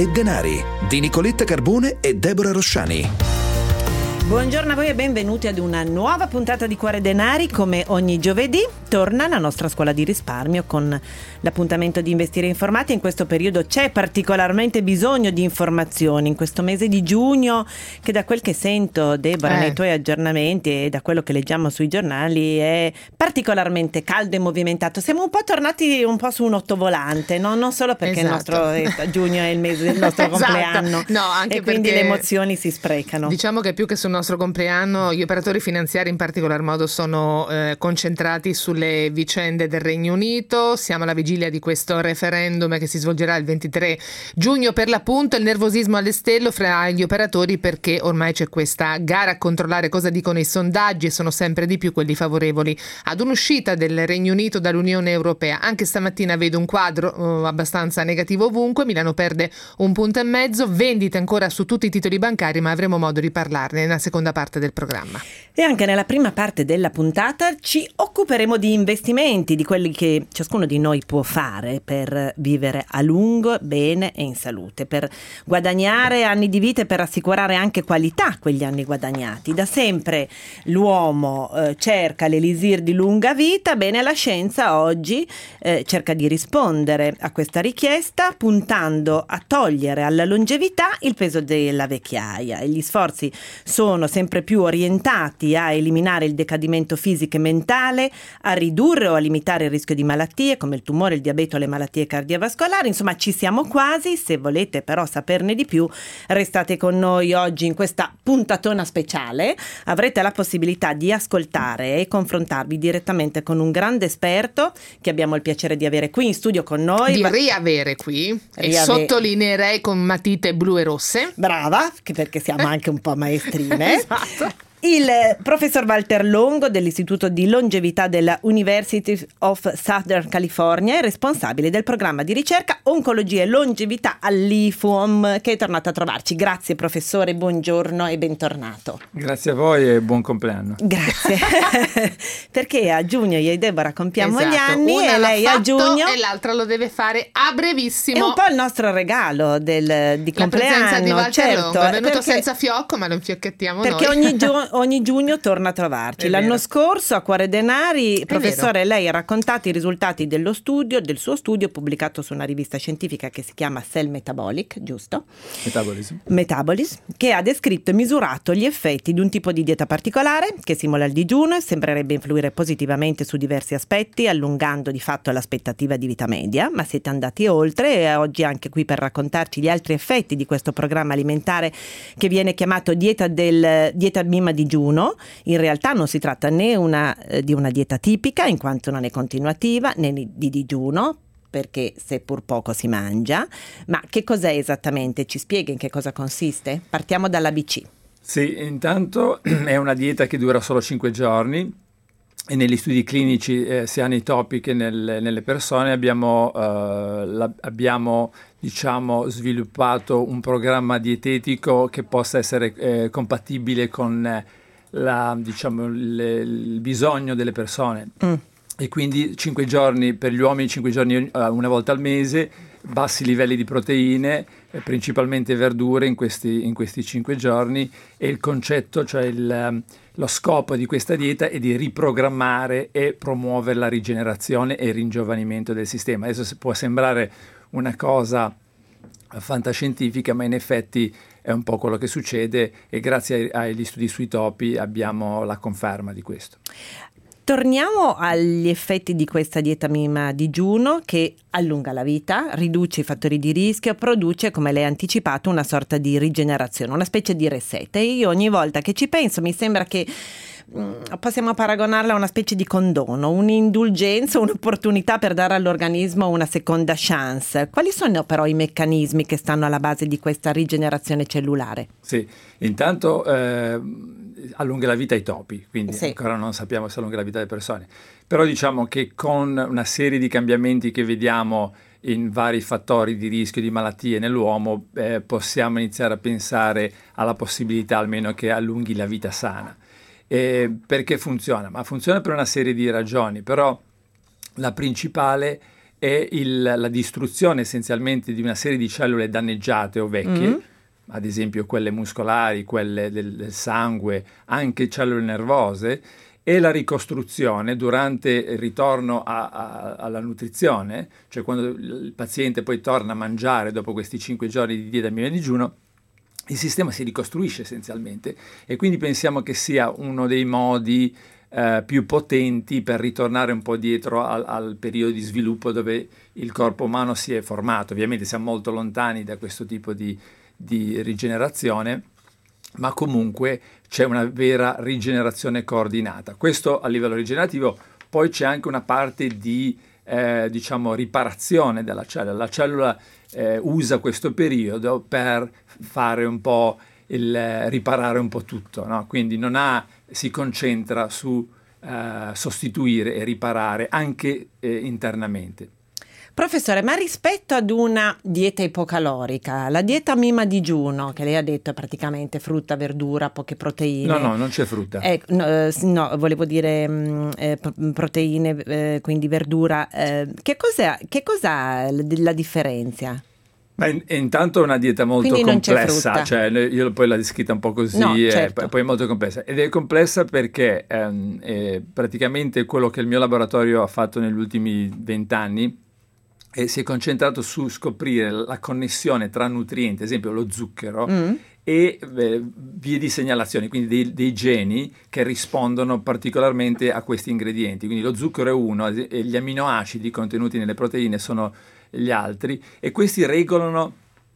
e denari di Nicoletta Carbone e Deborah Rosciani. Buongiorno a voi e benvenuti ad una nuova puntata di Cuore Denari. Come ogni giovedì torna la nostra scuola di risparmio con l'appuntamento di Investire Informati. In questo periodo c'è particolarmente bisogno di informazioni, in questo mese di giugno, che da quel che sento, Deborah, nei tuoi aggiornamenti e da quello che leggiamo sui giornali è particolarmente caldo e movimentato. Siamo un po' tornati un po' su un ottovolante, no? Non solo perché il nostro giugno è il mese del nostro compleanno, no, anche e quindi perché le emozioni si sprecano. Diciamo che più che sul nostro compleanno, gli operatori finanziari in particolar modo sono concentrati sulle vicende del Regno Unito. Siamo alla vigilia di questo referendum che si svolgerà il 23 giugno per l'appunto. Il nervosismo alle stelle fra gli operatori, perché ormai c'è questa gara a controllare cosa dicono i sondaggi e sono sempre di più quelli favorevoli ad un'uscita del Regno Unito dall'Unione Europea. Anche stamattina vedo un quadro abbastanza negativo ovunque. Milano perde 1,5 punti, vendite ancora su tutti i titoli bancari, ma avremo modo di parlarne nella seconda parte del programma. E anche nella prima parte della puntata ci occuperemo di investimenti, di quelli che ciascuno di noi può fare per vivere a lungo, bene e in salute, per guadagnare anni di vita e per assicurare anche qualità a quegli anni guadagnati. Da sempre l'uomo cerca l'elisir di lunga vita. Bene, la scienza oggi cerca di rispondere a questa richiesta puntando a togliere alla longevità il peso della vecchiaia, e gli sforzi sono sempre più orientati a eliminare il decadimento fisico e mentale, a ridurre o a limitare il rischio di malattie come il tumore, il diabete o le malattie cardiovascolari. Insomma, ci siamo quasi. Se volete però saperne di più, restate con noi oggi in questa puntatona speciale. Avrete la possibilità di ascoltare e confrontarvi direttamente con un grande esperto che abbiamo il piacere di avere qui in studio con noi. Di riavere qui, e sottolineerei con matite blu e rosse. Brava, perché siamo anche un po' maestrine. Esatto. Il professor Walter Longo dell'Istituto di Longevità della University of Southern California è responsabile del programma di ricerca Oncologia e Longevità all'IFOM, che è tornato a trovarci. Grazie professore, buongiorno e bentornato. Grazie a voi e buon compleanno. Grazie. Perché a giugno io e Deborah compiamo gli anni. Una e lei a giugno e l'altra lo deve fare a brevissimo. È un po' il nostro regalo di compleanno. La presenza di Walter Longo è venuto perché, senza fiocco, ma lo infiochettiamo perché noi. ogni giugno torna a trovarci. L'anno scorso a Cuore Denari, professore, lei ha raccontato i risultati del suo studio pubblicato su una rivista scientifica che si chiama Cell Metabolic, giusto? Metabolism, che ha descritto e misurato gli effetti di un tipo di dieta particolare che simula il digiuno e sembrerebbe influire positivamente su diversi aspetti, allungando di fatto l'aspettativa di vita media. Ma siete andati oltre e oggi anche qui per raccontarci gli altri effetti di questo programma alimentare che viene chiamato dieta Mima digiuno. In realtà non si tratta né di una dieta tipica, in quanto non è continuativa, né di digiuno, perché seppur poco si mangia. Ma che cos'è esattamente? Ci spiega in che cosa consiste? Partiamo dall'ABC. Sì, intanto è una dieta che dura solo 5 giorni e negli studi clinici sia nei topi che nelle persone abbiamo sviluppato un programma dietetico che possa essere compatibile con il bisogno delle persone. E quindi 5 giorni per gli uomini, 5 giorni una volta al mese, bassi livelli di proteine, principalmente verdure in questi 5 giorni, e il concetto, cioè lo scopo di questa dieta è di riprogrammare e promuovere la rigenerazione e il ringiovanimento del sistema. Adesso può sembrare una cosa fantascientifica, ma in effetti è un po' quello che succede, e grazie agli studi sui topi abbiamo la conferma di questo. Torniamo agli effetti di questa dieta Mima digiuno, che allunga la vita, riduce i fattori di rischio, produce, come lei ha anticipato, una sorta di rigenerazione, una specie di reset. E io ogni volta che ci penso mi sembra che possiamo paragonarla a una specie di condono, un'indulgenza, un'opportunità per dare all'organismo una seconda chance. Quali sono però i meccanismi che stanno alla base di questa rigenerazione cellulare? Sì, intanto allunga la vita ai topi, quindi ancora non sappiamo se allunga la vita delle persone, però diciamo che con una serie di cambiamenti che vediamo in vari fattori di rischio di malattie nell'uomo, possiamo iniziare a pensare alla possibilità almeno che allunghi la vita sana. Perché funziona? Ma funziona per una serie di ragioni, però la principale è la distruzione essenzialmente di una serie di cellule danneggiate o vecchie, ad esempio quelle muscolari, quelle del sangue, anche cellule nervose, e la ricostruzione durante il ritorno alla nutrizione, cioè quando il paziente poi torna a mangiare dopo questi 5 giorni di dieta e digiuno, il sistema si ricostruisce essenzialmente, e quindi pensiamo che sia uno dei modi più potenti per ritornare un po' dietro al periodo di sviluppo dove il corpo umano si è formato. Ovviamente siamo molto lontani da questo tipo di rigenerazione, ma comunque c'è una vera rigenerazione coordinata. Questo a livello rigenerativo. Poi c'è anche una parte di riparazione della cellula. La cellula usa questo periodo per fare un po' riparare un po' tutto, no? Quindi si concentra su sostituire e riparare anche internamente. Professore, ma rispetto ad una dieta ipocalorica, la dieta Mima digiuno, che lei ha detto è praticamente frutta, verdura, poche proteine. No, non c'è frutta. No, volevo dire proteine, quindi verdura. Che cos'ha la differenza? Intanto è una dieta molto complessa, cioè io poi l'ho descritta un po' così, certo. Poi è molto complessa. Ed è complessa perché praticamente quello che il mio laboratorio ha fatto negli ultimi 20 anni si è concentrato su scoprire la connessione tra nutrienti, ad esempio lo zucchero, e vie di segnalazione, quindi dei geni che rispondono particolarmente a questi ingredienti. Quindi lo zucchero è uno, e gli amminoacidi contenuti nelle proteine sono gli altri, e questi regolano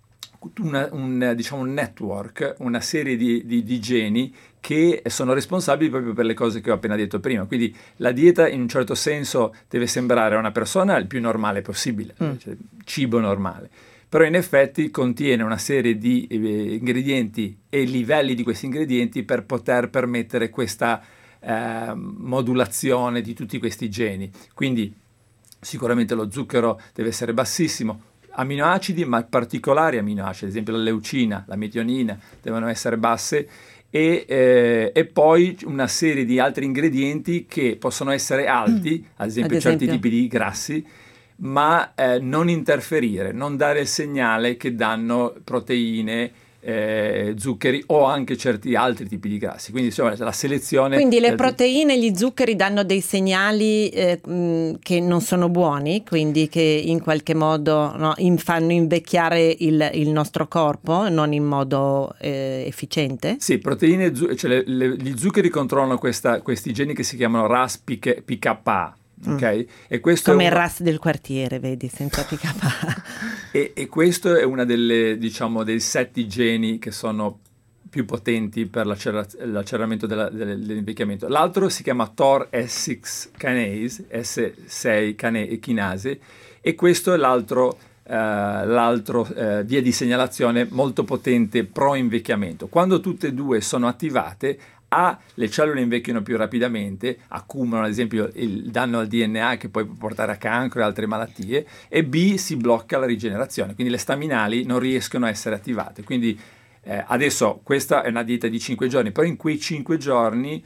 un network, una serie di geni che sono responsabili proprio per le cose che ho appena detto prima. Quindi la dieta in un certo senso deve sembrare a una persona il più normale possibile, cioè cibo normale, però in effetti contiene una serie di ingredienti e livelli di questi ingredienti per poter permettere questa modulazione di tutti questi geni. Quindi sicuramente lo zucchero deve essere bassissimo, amminoacidi, ma particolari amminoacidi, ad esempio la leucina, la metionina, devono essere basse, e poi una serie di altri ingredienti che possono essere alti, ad esempio certi tipi di grassi, ma non interferire, non dare il segnale che danno proteine, zuccheri o anche certi altri tipi di grassi. Quindi insomma la selezione. Quindi le proteine e gli zuccheri danno dei segnali che non sono buoni, quindi che in qualche modo fanno invecchiare il nostro corpo non in modo efficiente? Sì, proteine, cioè gli zuccheri controllano questi geni che si chiamano RAS PKA. Okay? E questo come il RAS del quartiere, vedi, senza PKA. e questo è una dei 7 geni che sono più potenti per l'acceleramento dell'invecchiamento. L'altro si chiama TOR S6 kinase, S6 chinase, e questo è l'altro via di segnalazione molto potente pro invecchiamento. Quando tutte e due sono attivate, le cellule invecchiano più rapidamente, accumulano ad esempio il danno al DNA che poi può portare a cancro e altre malattie, e B, si blocca la rigenerazione, quindi le staminali non riescono a essere attivate. Quindi adesso questa è una dieta di 5 giorni, però in quei 5 giorni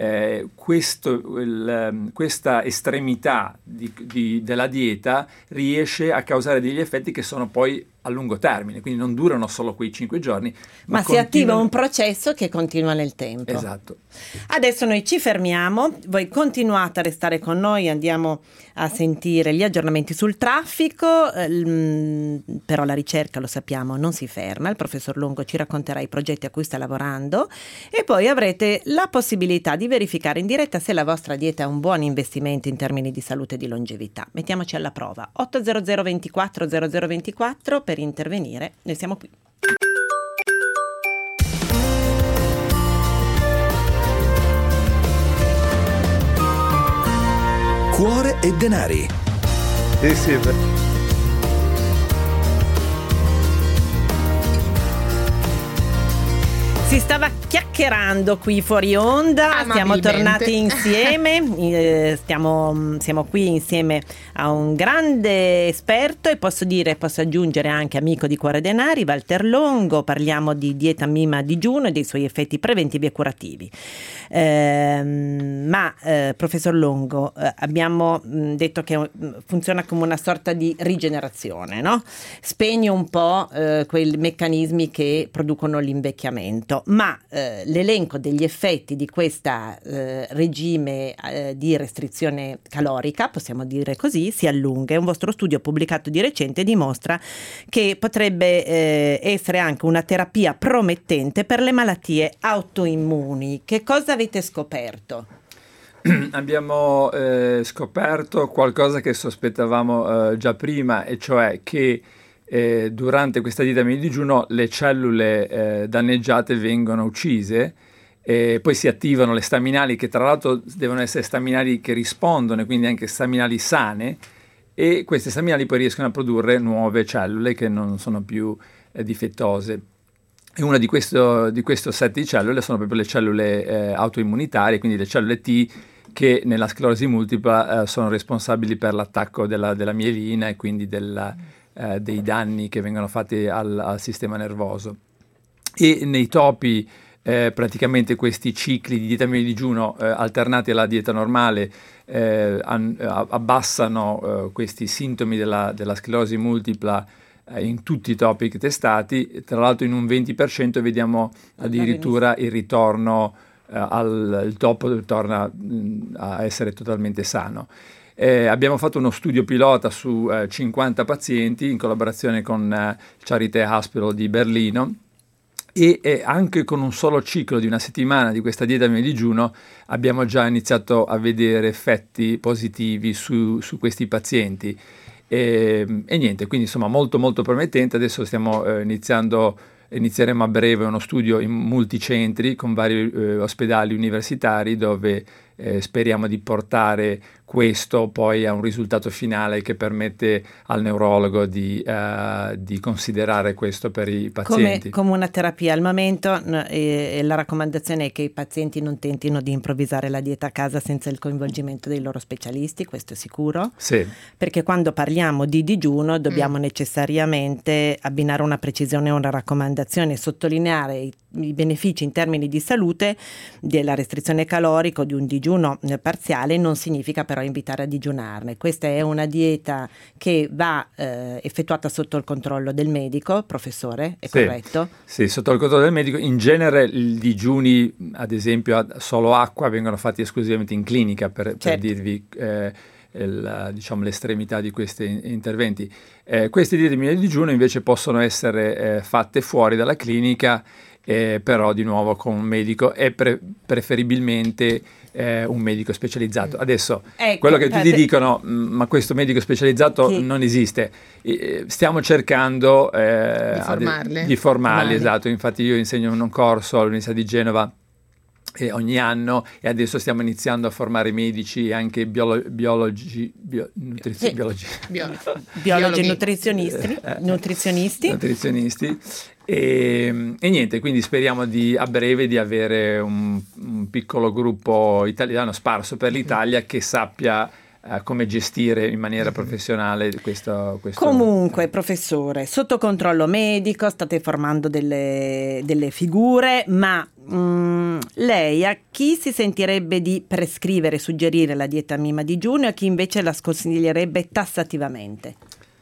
questa estremità della dieta riesce a causare degli effetti che sono poi a lungo termine, quindi non durano solo quei 5 giorni, ma si attiva un processo che continua nel tempo. Esatto. Adesso noi ci fermiamo, voi continuate a restare con noi, andiamo a sentire gli aggiornamenti sul traffico, però la ricerca, lo sappiamo, non si ferma. Il professor Longo ci racconterà i progetti a cui sta lavorando, e poi avrete la possibilità di verificare in diretta se la vostra dieta è un buon investimento in termini di salute e di longevità. Mettiamoci alla prova. 800 24 0024 per intervenire, noi siamo qui. Cuore e denari. Si stava chiacchierando qui fuori onda, siamo tornati insieme, siamo qui insieme a un grande esperto e posso aggiungere anche amico di Cuore Denari, Walter Longo. Parliamo di dieta Mima digiuno e dei suoi effetti preventivi e curativi. Professor Longo, abbiamo detto che funziona come una sorta di rigenerazione, no? Spegne un po' quei meccanismi che producono l'invecchiamento. Ma l'elenco degli effetti di questo regime di restrizione calorica, possiamo dire così, si allunga. Un vostro studio pubblicato di recente dimostra che potrebbe essere anche una terapia promettente per le malattie autoimmuni. Che cosa avete scoperto? Abbiamo scoperto qualcosa che sospettavamo già prima, e cioè che durante questa dieta di digiuno le cellule danneggiate vengono uccise, poi si attivano le staminali, che tra l'altro devono essere staminali che rispondono, quindi anche staminali sane, e queste staminali poi riescono a produrre nuove cellule che non sono più difettose. E una di questo set di cellule sono proprio le cellule autoimmunitarie, quindi le cellule T, che nella sclerosi multipla sono responsabili per l'attacco della mielina e quindi dei danni che vengono fatti al sistema nervoso. E nei topi praticamente questi cicli di dieta di digiuno alternati alla dieta normale abbassano questi sintomi della sclerosi multipla in tutti i topi testati. Tra l'altro in un 20% vediamo addirittura il ritorno il topo torna a essere totalmente sano. Abbiamo fatto uno studio pilota su 50 pazienti in collaborazione con Charité Hospital di Berlino, e anche con un solo ciclo di una settimana di questa dieta di digiuno abbiamo già iniziato a vedere effetti positivi su questi pazienti. E niente, quindi insomma molto molto promettente. Adesso inizieremo a breve uno studio in multicentri con vari ospedali universitari, dove speriamo di portare questo poi a un risultato finale che permette al neurologo di considerare questo per i pazienti. Come una terapia. Al momento la raccomandazione è che i pazienti non tentino di improvvisare la dieta a casa senza il coinvolgimento dei loro specialisti, questo è sicuro. Sì. Perché quando parliamo di digiuno dobbiamo necessariamente abbinare una precisione e una raccomandazione, sottolineare i benefici in termini di salute della restrizione calorica o di un digiuno parziale. Non significa però invitare a digiunarne. Questa è una dieta che va effettuata sotto il controllo del medico. Professore, è corretto? Sì, sotto il controllo del medico. In genere i digiuni, ad esempio solo acqua, vengono fatti esclusivamente in clinica per dirvi l'estremità di questi interventi. Queste diete di digiuno invece possono essere fatte fuori dalla clinica, però di nuovo con un medico e preferibilmente un medico specializzato. Adesso, quello che tutti dicono, ma questo medico specializzato non esiste. Stiamo cercando di formarli, esatto. Infatti io insegno un corso all'Università di Genova ogni anno, e adesso stiamo iniziando a formare medici e anche biologi nutrizionisti. E niente, quindi speriamo a breve di avere un piccolo gruppo italiano sparso per l'Italia che sappia come gestire in maniera professionale questo. Comunque, professore, sotto controllo medico state formando delle figure, ma lei a chi si sentirebbe di prescrivere e suggerire la dieta Mima digiuno e a chi invece la sconsiglierebbe tassativamente?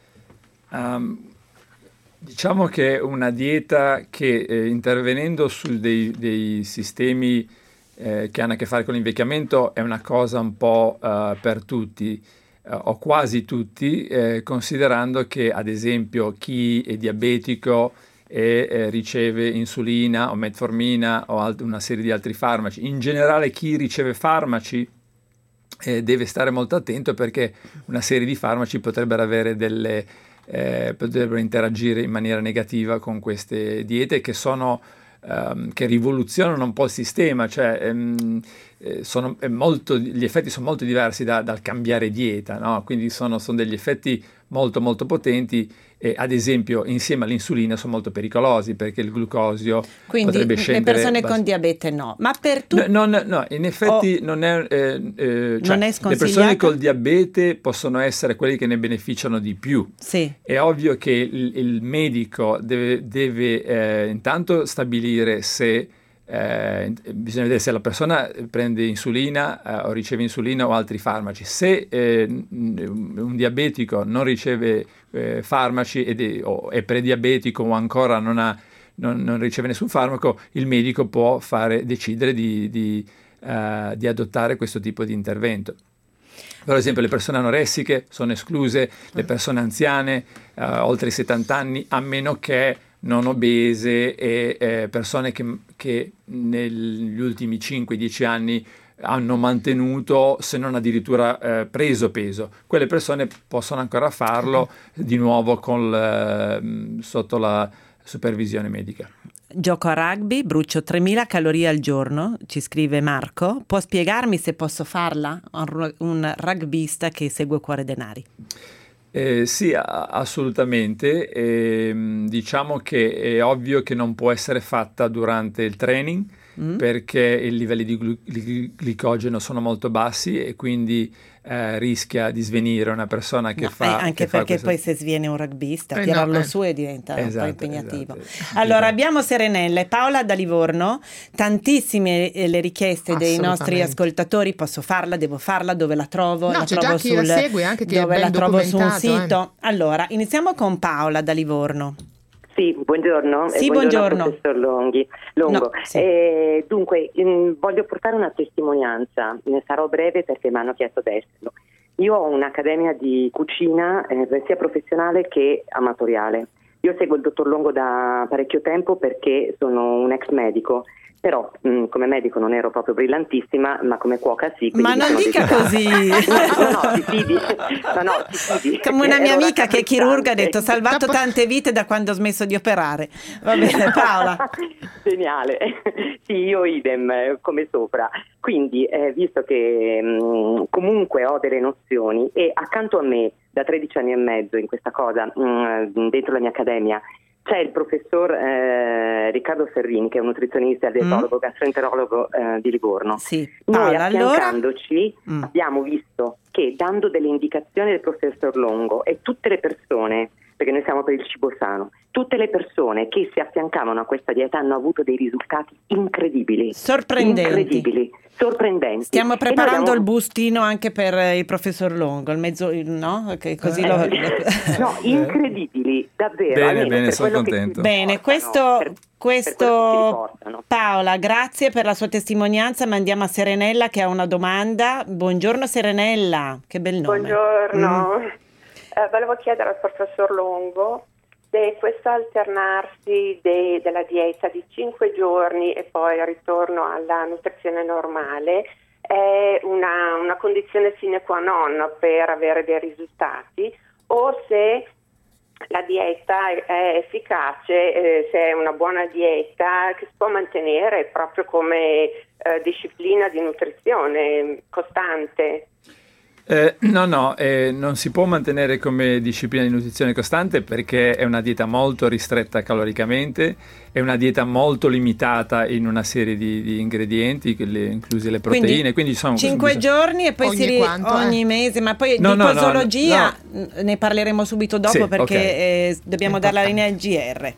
Diciamo che una dieta che intervenendo su dei sistemi che hanno a che fare con l'invecchiamento è una cosa un po' per tutti, o quasi tutti, considerando che ad esempio chi è diabetico e riceve insulina o metformina o una serie di altri farmaci, in generale chi riceve farmaci deve stare molto attento, perché una serie di farmaci potrebbero avere potrebbero interagire in maniera negativa con queste diete che rivoluzionano un po' il sistema. Cioè gli effetti sono molto diversi dal cambiare dieta, no? Quindi sono degli effetti molto molto potenti. Ad esempio, insieme all'insulina sono molto pericolosi, perché il glucosio potrebbe scendere. Le persone con diabete no, ma per tutti no, in effetti non è non è sconsigliato. Le persone col diabete possono essere quelli che ne beneficiano di più. Sì. È ovvio che il medico deve intanto stabilire se bisogna vedere se la persona prende insulina o riceve insulina o altri farmaci. Se un diabetico non riceve farmaci o è prediabetico o ancora non riceve nessun farmaco, il medico può decidere di adottare questo tipo di intervento. Per esempio, le persone anoressiche sono escluse, le persone anziane oltre i 70 anni, a meno che non obese e persone che negli ultimi 5-10 anni hanno mantenuto, se non addirittura preso peso. Quelle persone possono ancora farlo di nuovo sotto la supervisione medica. Gioco a rugby, brucio 3000 calorie al giorno, ci scrive Marco. Può spiegarmi se posso farla? Un rugbista che segue Cuore Denari. Sì, assolutamente. Diciamo che è ovvio che non può essere fatta durante il training, perché i livelli di glicogeno sono molto bassi e quindi rischia di svenire una persona che fa... Anche perché poi se sviene un rugbista, tirarlo su e diventa un po' impegnativo. Esatto. Allora, abbiamo Serenella e Paola da Livorno, tantissime le richieste dei nostri ascoltatori. Posso farla, devo farla, dove la trovo? No, c'è già chi la segue, anche chi dove è ben la trovo su un documentato, sito. Allora, iniziamo con Paola da Livorno. Sì, buongiorno. Sì, buongiorno. Professor Longo. No, sì. Dunque, voglio portare una testimonianza, ne sarò breve perché mi hanno chiesto di esserlo. Io ho un'accademia di cucina sia professionale che amatoriale. Io seguo il dottor Longo da parecchio tempo perché sono un ex medico. Però come medico non ero proprio brillantissima, ma come cuoca sì. Ma non dica così. No, ti fidi. Come una mia amica che è chirurga ha detto: salvato tante vite da quando ho smesso di operare. Va bene, Paola. Geniale. Sì, io idem, come sopra. Quindi, visto che comunque ho delle nozioni e accanto a me da 13 anni e mezzo in questa cosa, dentro la mia accademia, c'è il professor Riccardo Ferrini, che è un nutrizionista, dietologo, gastroenterologo di Livorno. Sì. Noi Paola, affiancandoci abbiamo visto che, dando delle indicazioni del professor Longo, e tutte le persone, perché noi siamo per il cibo sano, tutte le persone che si affiancavano a questa dieta hanno avuto dei risultati incredibili. Sorprendenti. Stiamo preparando il bustino anche per il professor Longo, il mezzo, no? Che così no, incredibili, davvero. Bene, sono contento. Bene, questo Paola, grazie per la sua testimonianza, ma andiamo a Serenella che ha una domanda. Buongiorno Serenella, che bel nome. Buongiorno. Volevo chiedere al professor Longo se questo alternarsi della dieta di 5 giorni e poi ritorno alla nutrizione normale è una condizione sine qua non per avere dei risultati, o se la dieta è efficace, se è una buona dieta che si può mantenere proprio come disciplina di nutrizione costante. Non si può mantenere come disciplina di nutrizione costante, perché è una dieta molto ristretta caloricamente, è una dieta molto limitata in una serie di ingredienti, incluse le proteine. Quindi sono 5 giorni e poi ogni mese, ma poi di posologia ne parleremo subito dopo, sì, perché dobbiamo dare la linea al GR.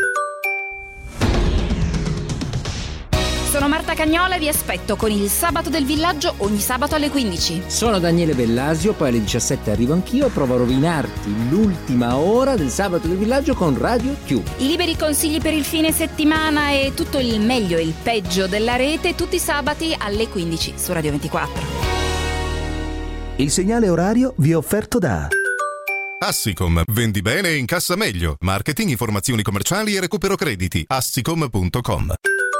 Sono Marta Cagnola e vi aspetto con il Sabato del Villaggio ogni sabato alle 15. Sono Daniele Bellasio, poi alle 17 arrivo anch'io e provo a rovinarti l'ultima ora del Sabato del Villaggio con Radio Q. I liberi consigli per il fine settimana e tutto il meglio e il peggio della rete tutti i sabati alle 15 su Radio 24. Il segnale orario vi è offerto da Assicom, vendi bene e incassa meglio. Marketing, informazioni commerciali e recupero crediti. Assicom.com.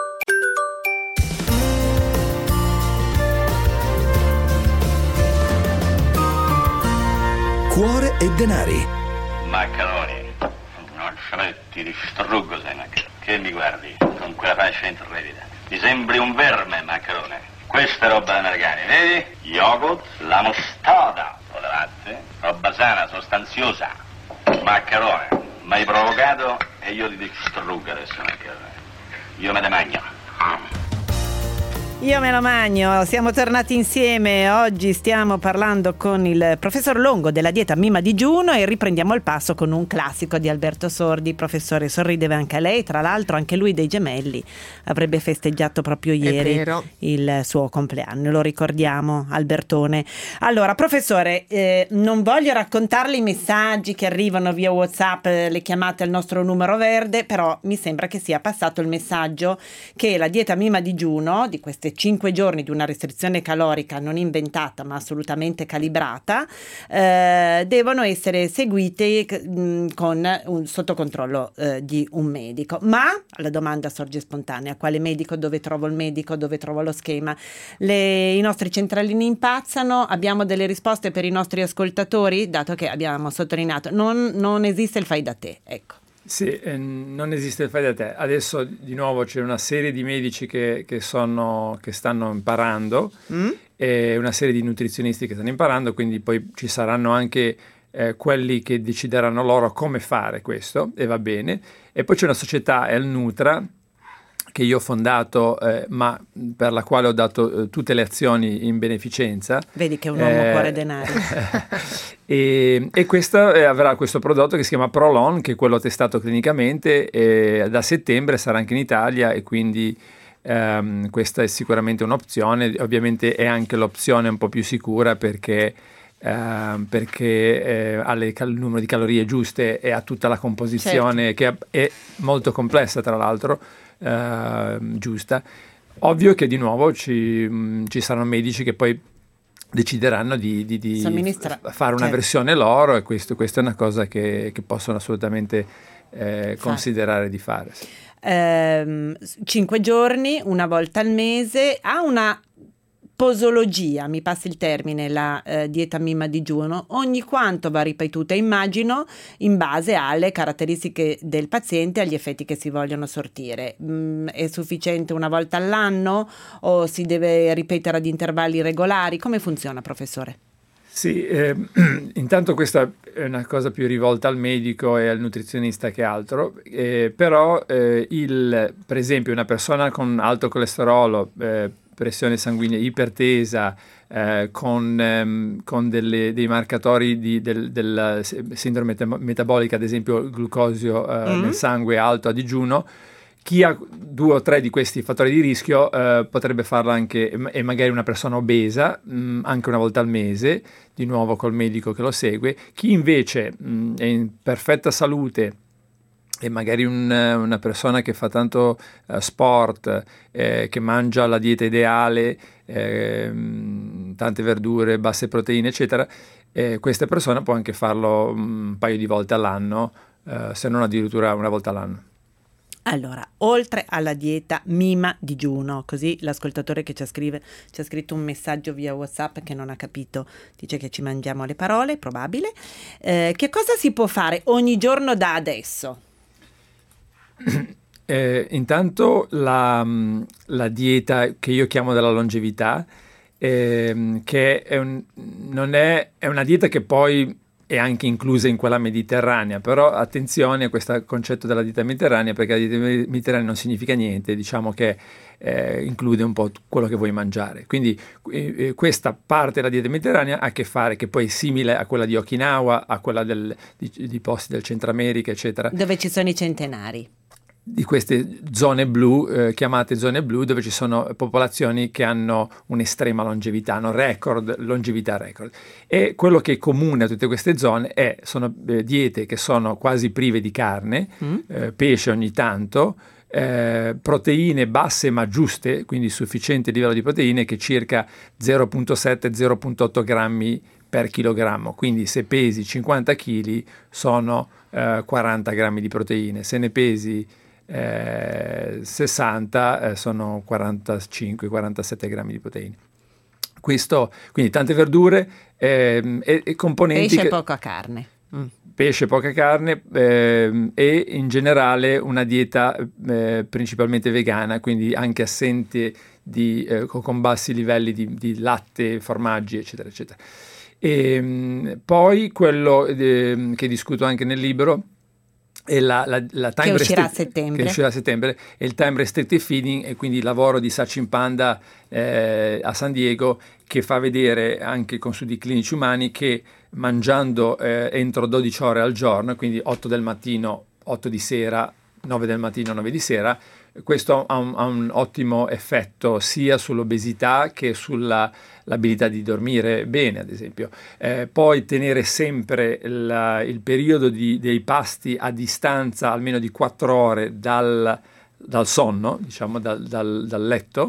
Cuore e Denari. Maccheroni, non smetti, distruggo sei, Maccheroni. Che mi guardi con quella faccia intrepida? Mi sembri un verme, Maccheroni. Questa è roba americana, vedi? Yogurt, la mostarda, o da latte, roba sana, sostanziosa, maccherone. Mi hai provocato e io ti distruggo adesso maccherone. Io me ne mangio. Io me lo magno, siamo tornati insieme, oggi stiamo parlando con il professor Longo della dieta Mima digiuno e riprendiamo il passo con un classico di Alberto Sordi. Professore, sorrideva anche lei, tra l'altro anche lui dei Gemelli avrebbe festeggiato proprio ieri il suo compleanno, lo ricordiamo, Albertone. Allora professore, non voglio raccontarle i messaggi che arrivano via WhatsApp, le chiamate al nostro numero verde, però mi sembra che sia passato il messaggio che la dieta Mima digiuno di queste 5 giorni di una restrizione calorica non inventata ma assolutamente calibrata devono essere seguite sotto controllo di un medico. Ma la domanda sorge spontanea: quale medico? Dove trovo il medico? Dove trovo lo schema? I nostri centralini impazzano. Abbiamo delle risposte per i nostri ascoltatori, dato che abbiamo sottolineato non esiste il fai da te, ecco. Sì, non esiste il fai da te. Adesso di nuovo c'è una serie di medici che stanno imparando e una serie di nutrizionisti che stanno imparando, quindi poi ci saranno anche quelli che decideranno loro come fare questo, e va bene. E poi c'è una società, El Nutra, che io ho fondato, ma per la quale ho dato tutte le azioni in beneficenza. Vedi che è un uomo cuore denari. e questo avrà questo prodotto che si chiama Prolon, che è quello testato clinicamente, e da settembre sarà anche in Italia, e quindi questa è sicuramente un'opzione. Ovviamente è anche l'opzione un po' più sicura perché ha il numero di calorie giuste e ha tutta la composizione, certo, che è molto complessa, tra l'altro, giusta. Ovvio che di nuovo ci saranno medici che poi decideranno di fare una, certo, versione loro, e questa è una cosa che possono assolutamente considerare di fare. 5 giorni, una volta al mese, ha una posologia, mi passi il termine, la dieta Mima digiuno. Ogni quanto va ripetuta, immagino, in base alle caratteristiche del paziente, agli effetti che si vogliono sortire. È sufficiente una volta all'anno o si deve ripetere ad intervalli regolari? Come funziona, professore? Sì, intanto questa è una cosa più rivolta al medico e al nutrizionista che altro, però per esempio una persona con alto colesterolo, pressione sanguigna ipertesa, con dei marcatori della sindrome metabolica, ad esempio il glucosio nel sangue alto a digiuno, chi ha 2 o 3 di questi fattori di rischio potrebbe farlo anche, e magari una persona obesa, anche una volta al mese, di nuovo col medico che lo segue. Chi invece è in perfetta salute e magari una persona che fa tanto sport, che mangia la dieta ideale, tante verdure, basse proteine, eccetera, questa persona può anche farlo un paio di volte all'anno, se non addirittura una volta all'anno. Allora, oltre alla dieta Mima digiuno, così l'ascoltatore che ci ha scritto un messaggio via WhatsApp che non ha capito, dice che ci mangiamo le parole, probabile. Che cosa si può fare ogni giorno da adesso? Intanto la dieta che io chiamo della longevità, che è una dieta che poi è anche inclusa in quella mediterranea, però attenzione a questo concetto della dieta mediterranea, perché la dieta mediterranea non significa niente, diciamo che include un po' quello che vuoi mangiare. Quindi questa parte della dieta mediterranea ha a che fare, che poi è simile a quella di Okinawa, a quella di posti del Centro America, eccetera, dove ci sono i centenari, di queste zone blu, chiamate zone blu, dove ci sono popolazioni che hanno un'estrema longevità, hanno longevità record. E quello che è comune a tutte queste zone sono diete che sono quasi prive di carne, pesce ogni tanto, proteine basse ma giuste, quindi sufficiente livello di proteine, che è circa 0,7-0,8 grammi per chilogrammo. Quindi se pesi 50 kg sono 40 grammi di proteine, se ne pesi 60 sono 45-47 grammi di proteine. Questo, quindi tante verdure e componenti. Pesce, poca carne. Pesce, poca carne, e in generale una dieta principalmente vegana, quindi anche assente con bassi livelli di latte, formaggi, eccetera, eccetera. E poi quello che discuto anche nel libro è la time che uscirà a settembre. Che uscirà a settembre, è il time restricted feeding, e quindi il lavoro di Sachin Panda a San Diego, che fa vedere anche con studi clinici umani che mangiando entro 12 ore al giorno, quindi 8 del mattino, 8 di sera, 9 del mattino, 9 di sera, questo ha un ottimo effetto sia sull'obesità che sull'abilità di dormire bene, ad esempio. Poi tenere sempre il periodo dei pasti a distanza almeno di 4 ore dal sonno, diciamo dal letto,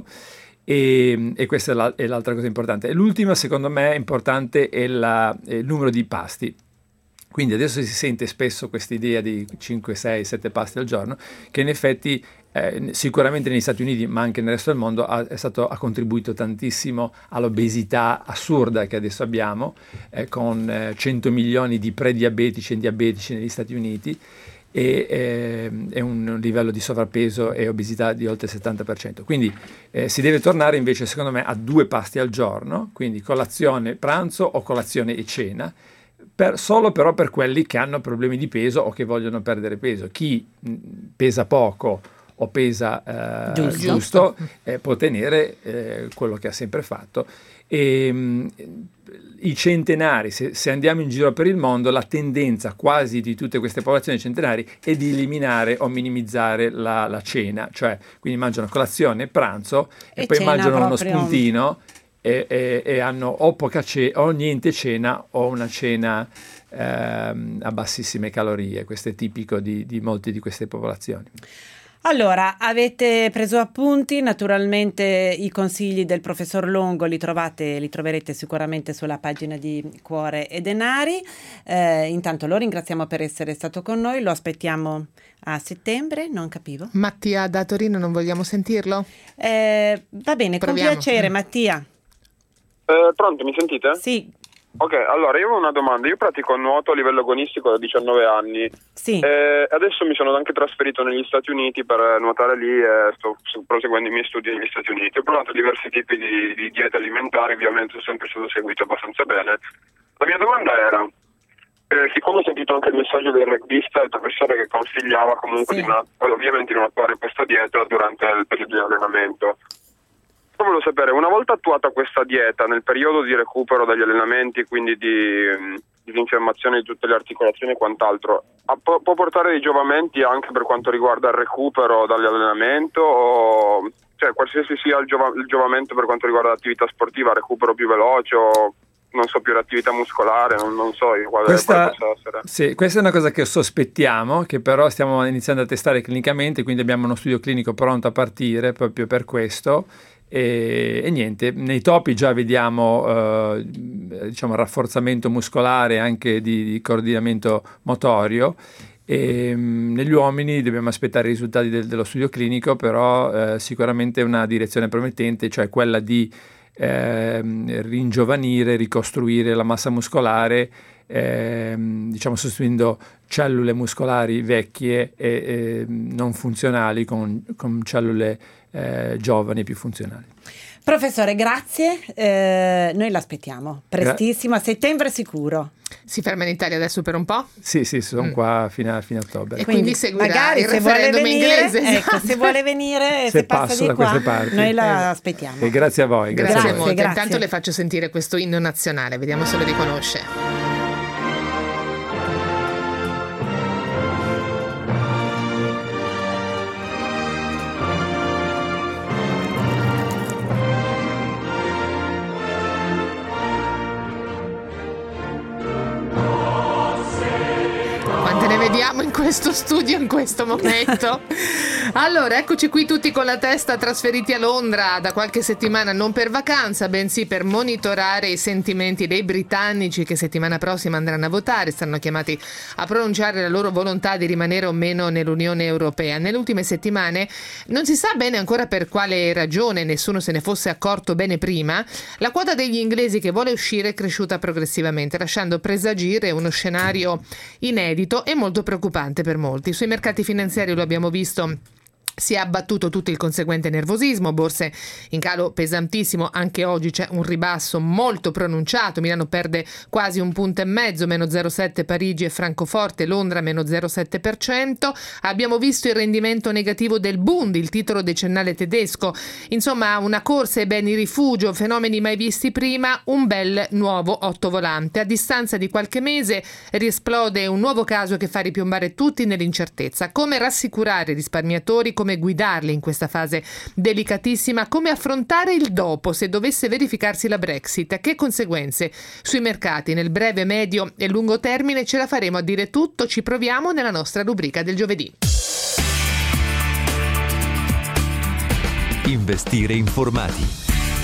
e questa è l'altra cosa importante. E l'ultima, secondo me, importante è il numero di pasti. Quindi adesso si sente spesso questa idea di 5, 6, 7 pasti al giorno, che in effetti sicuramente negli Stati Uniti, ma anche nel resto del mondo, ha contribuito tantissimo all'obesità assurda che adesso abbiamo, con 100 milioni di prediabetici e diabetici negli Stati Uniti, e un livello di sovrappeso e obesità di oltre il 70%. Quindi si deve tornare invece, secondo me, a 2 pasti al giorno, quindi colazione, pranzo o colazione e cena, solo però per quelli che hanno problemi di peso o che vogliono perdere peso. Chi pesa poco o pesa giusto può tenere quello che ha sempre fatto. E i centenari, se andiamo in giro per il mondo, la tendenza quasi di tutte queste popolazioni centenari è di eliminare o minimizzare la cena, cioè quindi mangiano colazione, pranzo e poi mangiano uno spuntino e hanno o poca cena o niente cena o una cena a bassissime calorie. Questo è tipico di molte di queste popolazioni. Allora, avete preso appunti, naturalmente i consigli del professor Longo li troverete sicuramente sulla pagina di Cuore e Denari. Intanto lo ringraziamo per essere stato con noi, lo aspettiamo a settembre, non capivo. Mattia da Torino, non vogliamo sentirlo? Va bene, proviamo. Con piacere, Mattia. Pronto, mi sentite? Sì. Ok, allora io ho una domanda. Io pratico nuoto a livello agonistico da 19 anni. Sì. Adesso mi sono anche trasferito negli Stati Uniti per nuotare lì e sto proseguendo i miei studi negli Stati Uniti. Ho provato diversi tipi di diete alimentari, ovviamente ho sempre stato seguito abbastanza bene. La mia domanda era, siccome ho sentito anche il messaggio del rugbista e del professore che consigliava comunque ovviamente di non attuare questa dieta durante il periodo di allenamento, volevo sapere, una volta attuata questa dieta nel periodo di recupero dagli allenamenti, quindi di infiammazione di tutte le articolazioni e quant'altro, può portare dei giovamenti anche per quanto riguarda il recupero dall'allenamento, o cioè qualsiasi sia il giovamento per quanto riguarda l'attività sportiva, recupero più veloce o non so, più l'attività muscolare, non so quale possa essere. Sì, questa è una cosa che sospettiamo, che però stiamo iniziando a testare clinicamente, quindi abbiamo uno studio clinico pronto a partire proprio per questo. E niente, nei topi già vediamo diciamo rafforzamento muscolare anche di coordinamento motorio, e negli uomini dobbiamo aspettare i risultati dello studio clinico, però sicuramente è una direzione promettente, cioè quella di ringiovanire, ricostruire la massa muscolare, diciamo sostituendo cellule muscolari vecchie e non funzionali con cellule giovani e più funzionali. Professore, grazie, noi l'aspettiamo prestissimo, a settembre sicuro. Si ferma in Italia adesso per un po'? Sì, sono qua fino a ottobre. E quindi seguirà magari il referendum inglese. Ecco, se vuole venire, se passa di qua, noi la aspettiamo. E grazie a voi. Grazie molto. Intanto le faccio sentire questo inno nazionale, vediamo se lo riconosce. In questo studio in questo momento. Allora, eccoci qui tutti con la testa trasferiti a Londra da qualche settimana, non per vacanza, bensì per monitorare i sentimenti dei britannici che settimana prossima andranno a votare, saranno chiamati a pronunciare la loro volontà di rimanere o meno nell'Unione Europea. Nelle ultime settimane, non si sa bene ancora per quale ragione, nessuno se ne fosse accorto bene prima, la quota degli inglesi che vuole uscire è cresciuta progressivamente, lasciando presagire uno scenario inedito e molto preoccupante per molti. Sui mercati finanziari lo abbiamo visto Si è abbattuto tutto il conseguente nervosismo, borse in calo pesantissimo, anche oggi c'è un ribasso molto pronunciato, Milano perde quasi 1,5 punti, meno 0,7 Parigi e Francoforte, Londra meno 0,7%, abbiamo visto il rendimento negativo del Bund, il titolo decennale tedesco, insomma una corsa ai beni rifugio, fenomeni mai visti prima, un bel nuovo ottovolante. A distanza di qualche mese riesplode un nuovo caso che fa ripiombare tutti nell'incertezza. Come rassicurare i risparmiatori, come guidarli in questa fase delicatissima, come affrontare il dopo se dovesse verificarsi la Brexit, che conseguenze sui mercati nel breve, medio e lungo termine. Ce la faremo a dire tutto, ci proviamo nella nostra rubrica del giovedì. Investire informati.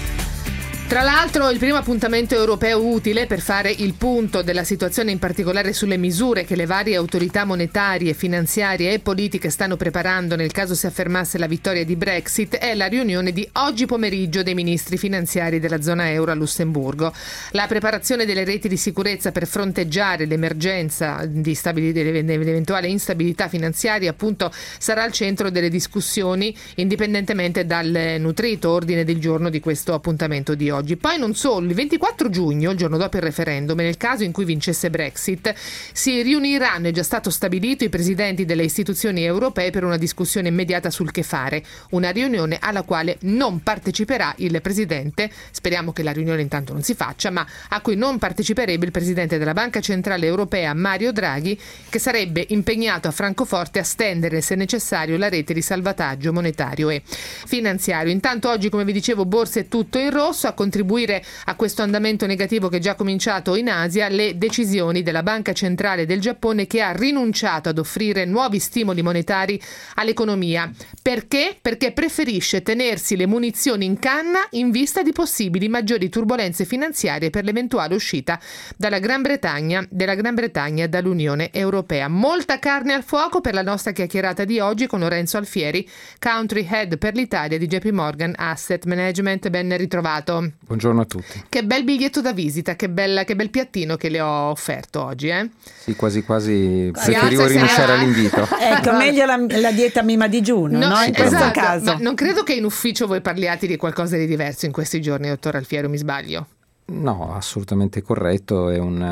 Tra l'altro il primo appuntamento europeo utile per fare il punto della situazione, in particolare sulle misure che le varie autorità monetarie, finanziarie e politiche stanno preparando nel caso si affermasse la vittoria di Brexit, è la riunione di oggi pomeriggio dei ministri finanziari della zona euro a Lussemburgo. La preparazione delle reti di sicurezza per fronteggiare l'emergenza dell'eventuale instabilità finanziaria appunto sarà al centro delle discussioni, indipendentemente dal nutrito ordine del giorno di questo appuntamento di oggi. Poi non solo, il 24 giugno, il giorno dopo il referendum, nel caso in cui vincesse Brexit, si riuniranno, è già stato stabilito, i presidenti delle istituzioni europee per una discussione immediata sul che fare, una riunione alla quale non parteciperà il presidente, speriamo che la riunione intanto non si faccia, ma a cui non parteciperebbe il presidente della Banca Centrale Europea Mario Draghi, che sarebbe impegnato a Francoforte a stendere, se necessario, la rete di salvataggio monetario e finanziario. Intanto oggi, come vi dicevo, borse tutto in rosso. A contribuire a questo andamento negativo che è già cominciato in Asia, le decisioni della Banca Centrale del Giappone, che ha rinunciato ad offrire nuovi stimoli monetari all'economia. Perché? Perché preferisce tenersi le munizioni in canna in vista di possibili maggiori turbolenze finanziarie per l'eventuale uscita della Gran Bretagna dall'Unione Europea. Molta carne al fuoco per la nostra chiacchierata di oggi con Lorenzo Alfieri, Country Head per l'Italia di JP Morgan Asset Management. Ben ritrovato. Buongiorno a tutti. Che bel biglietto da visita, che bel piattino che le ho offerto oggi, eh? Sì, quasi preferivo rinunciare all'invito. Ecco, meglio la dieta mima digiuno, no? In questo caso. Ma non credo che in ufficio voi parliate di qualcosa di diverso in questi giorni, dottor Alfiero, mi sbaglio? No, assolutamente corretto, è un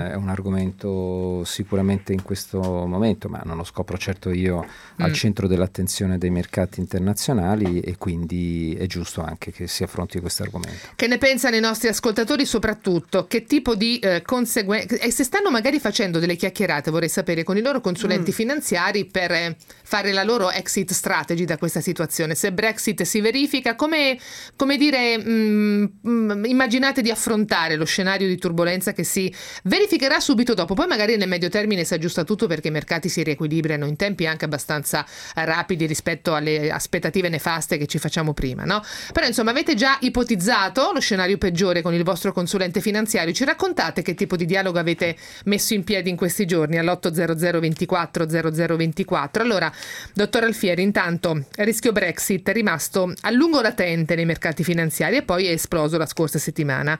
argomento sicuramente in questo momento, ma non lo scopro certo io, al centro dell'attenzione dei mercati internazionali, e quindi è giusto anche che si affronti questo argomento. Che ne pensano i nostri ascoltatori, soprattutto che tipo di conseguenze, e se stanno magari facendo delle chiacchierate, vorrei sapere, con i loro consulenti finanziari per fare la loro exit strategy da questa situazione. Se Brexit si verifica, come dire, immaginate di affrontare lo scenario di turbolenza che si verificherà subito dopo, poi magari nel medio termine si aggiusta tutto perché i mercati si riequilibrano in tempi anche abbastanza rapidi rispetto alle aspettative nefaste che ci facciamo prima, no? Però insomma, avete già ipotizzato lo scenario peggiore con il vostro consulente finanziario. Ci raccontate che tipo di dialogo avete messo in piedi in questi giorni all'800 24 0024. Allora, dottor Alfieri, intanto rischio Brexit è rimasto a lungo latente nei mercati finanziari e poi è esploso la scorsa settimana.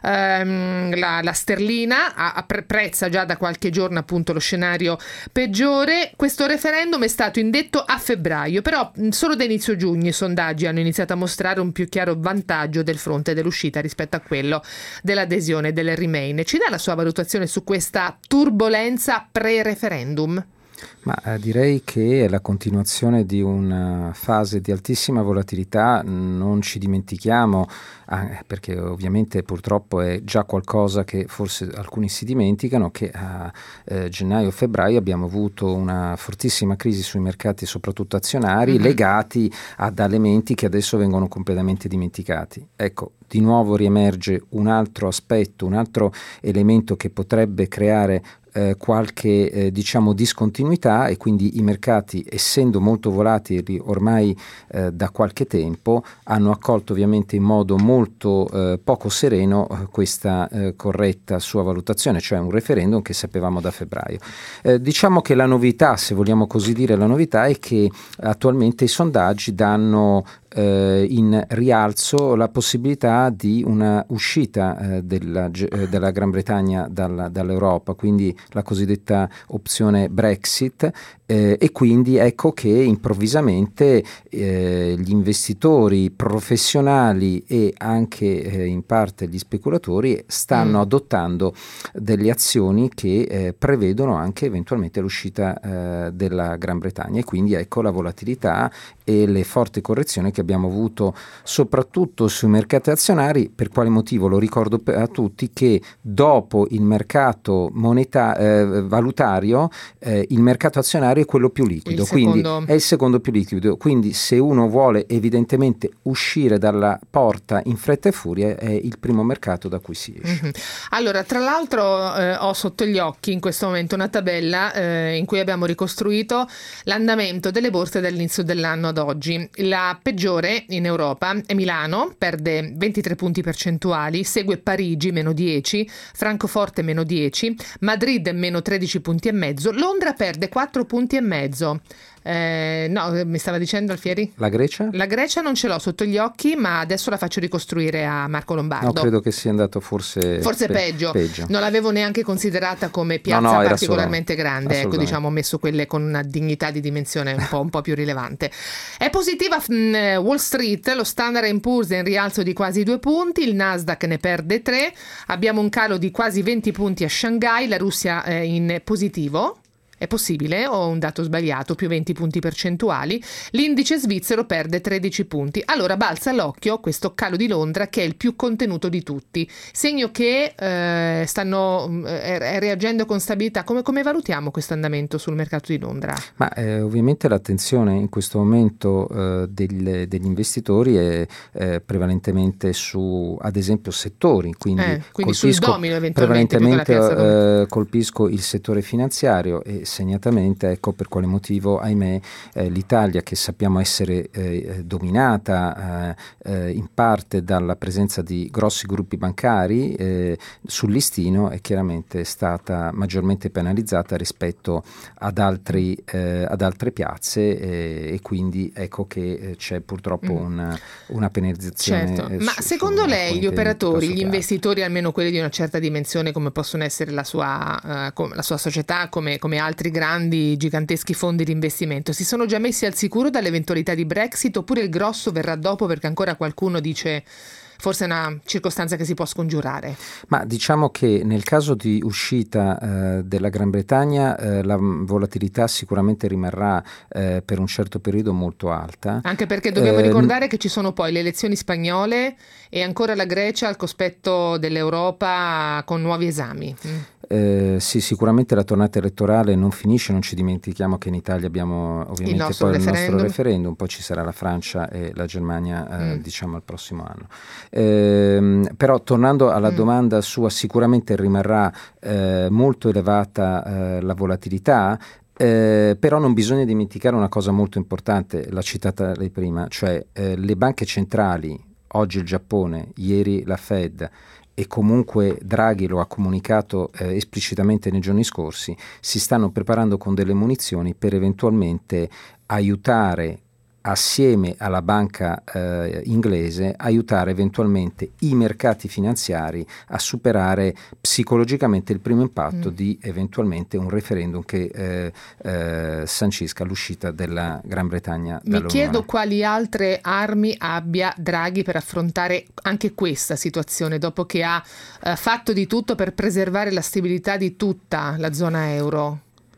La sterlina apprezza già da qualche giorno appunto lo scenario peggiore. Questo referendum è stato indetto a febbraio, però solo da inizio giugno i sondaggi hanno iniziato a mostrare un più chiaro vantaggio del fronte dell'uscita rispetto a quello dell'adesione del Remain. Ci dà la sua valutazione su questa turbolenza pre-referendum? Ma direi che è la continuazione di una fase di altissima volatilità, non ci dimentichiamo, perché ovviamente purtroppo è già qualcosa che forse alcuni si dimenticano, che a gennaio-febbraio abbiamo avuto una fortissima crisi sui mercati, soprattutto azionari, legati ad elementi che adesso vengono completamente dimenticati. Ecco, di nuovo riemerge un altro aspetto, un altro elemento che potrebbe creare qualche discontinuità, e quindi i mercati, essendo molto volatili ormai da qualche tempo, hanno accolto ovviamente in modo molto poco sereno questa corretta sua valutazione, cioè un referendum che sapevamo da febbraio. Diciamo che la novità, se vogliamo così dire, la novità è che attualmente i sondaggi danno in rialzo la possibilità di una uscita della Gran Bretagna dall'Europa, quindi la cosiddetta opzione Brexit, e quindi ecco che improvvisamente gli investitori professionali e anche in parte gli speculatori stanno adottando delle azioni che prevedono anche eventualmente l'uscita della Gran Bretagna, e quindi ecco la volatilità e le forti correzioni che abbiamo avuto soprattutto sui mercati azionari. Per quale motivo? Lo ricordo a tutti che dopo il mercato valutario il mercato azionario è quello più liquido, quindi è il secondo più liquido, quindi se uno vuole evidentemente uscire dalla porta in fretta e furia è il primo mercato da cui si esce. Allora, tra l'altro ho sotto gli occhi in questo momento una tabella in cui abbiamo ricostruito l'andamento delle borse dall'inizio dell'anno ad oggi. La peggiore in Europa è Milano, perde 23 punti percentuali, segue Parigi meno 10, Francoforte meno 10, Madrid meno 13 punti e mezzo, Londra perde 4 punti e mezzo. No, mi stava dicendo Alfieri? La Grecia? La Grecia non ce l'ho sotto gli occhi, ma adesso la faccio ricostruire a Marco Lombardo. No, credo che sia andato forse peggio. Non l'avevo neanche considerata come piazza particolarmente grande, ecco, diciamo, ho messo quelle con una dignità di dimensione un po' più rilevante. È positiva Wall Street, lo Standard & Poor's è in rialzo di quasi 2 punti, il Nasdaq ne perde 3, abbiamo un calo di quasi 20 punti a Shanghai, la Russia è in positivo. È possibile o un dato sbagliato? Più 20 punti percentuali. L'indice svizzero perde 13 punti. Allora balza all'occhio questo calo di Londra, che è il più contenuto di tutti, segno che stanno reagendo con stabilità. Come valutiamo questo andamento sul mercato di Londra? Ma ovviamente l'attenzione in questo momento degli investitori è prevalentemente su, ad esempio, settori, quindi sul domino eventualmente prevalentemente colpisco il settore finanziario e segnatamente, ecco per quale motivo, ahimè, l'Italia, che sappiamo essere dominata in parte dalla presenza di grossi gruppi bancari sul listino, è chiaramente stata maggiormente penalizzata rispetto ad altre piazze, e quindi ecco che c'è purtroppo una penalizzazione. Certo. Ma secondo lei gli operatori, gli investitori, almeno quelli di una certa dimensione come possono essere la sua società, come altri grandi giganteschi fondi di investimento, si sono già messi al sicuro dall'eventualità di Brexit, oppure il grosso verrà dopo perché ancora qualcuno dice forse è una circostanza che si può scongiurare? Ma diciamo che nel caso di uscita della Gran Bretagna la volatilità sicuramente rimarrà per un certo periodo molto alta. Anche perché dobbiamo ricordare che ci sono poi le elezioni spagnole e ancora la Grecia al cospetto dell'Europa con nuovi esami. Sì, sicuramente la tornata elettorale non finisce, non ci dimentichiamo che in Italia abbiamo ovviamente il nostro referendum, poi ci sarà la Francia e la Germania diciamo al prossimo anno. Però tornando alla domanda sua, sicuramente rimarrà molto elevata la volatilità. Però non bisogna dimenticare una cosa molto importante, l'ha citata lei prima, cioè le banche centrali, oggi il Giappone, ieri la Fed, e comunque Draghi lo ha comunicato esplicitamente nei giorni scorsi, si stanno preparando con delle munizioni per eventualmente aiutare, assieme alla banca inglese, aiutare eventualmente i mercati finanziari a superare psicologicamente il primo impatto di eventualmente un referendum che sancisca l'uscita della Gran Bretagna dall'Unione. Mi chiedo quali altre armi abbia Draghi per affrontare anche questa situazione, dopo che ha fatto di tutto per preservare la stabilità di tutta la zona euro.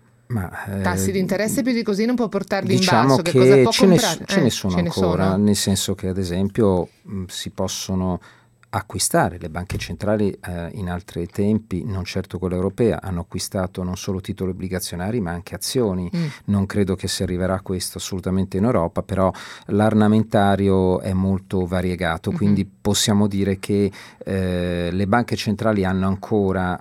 Tassi di interesse più di così non può portarli diciamo in basso. Che cosa può comprare? Ce ne sono ancora, nel senso che ad esempio si possono acquistare, le banche centrali in altri tempi, non certo quella europea, hanno acquistato non solo titoli obbligazionari ma anche azioni. Non credo che si arriverà a questo assolutamente in Europa, però l'armamentario è molto variegato, quindi possiamo dire che le banche centrali hanno ancora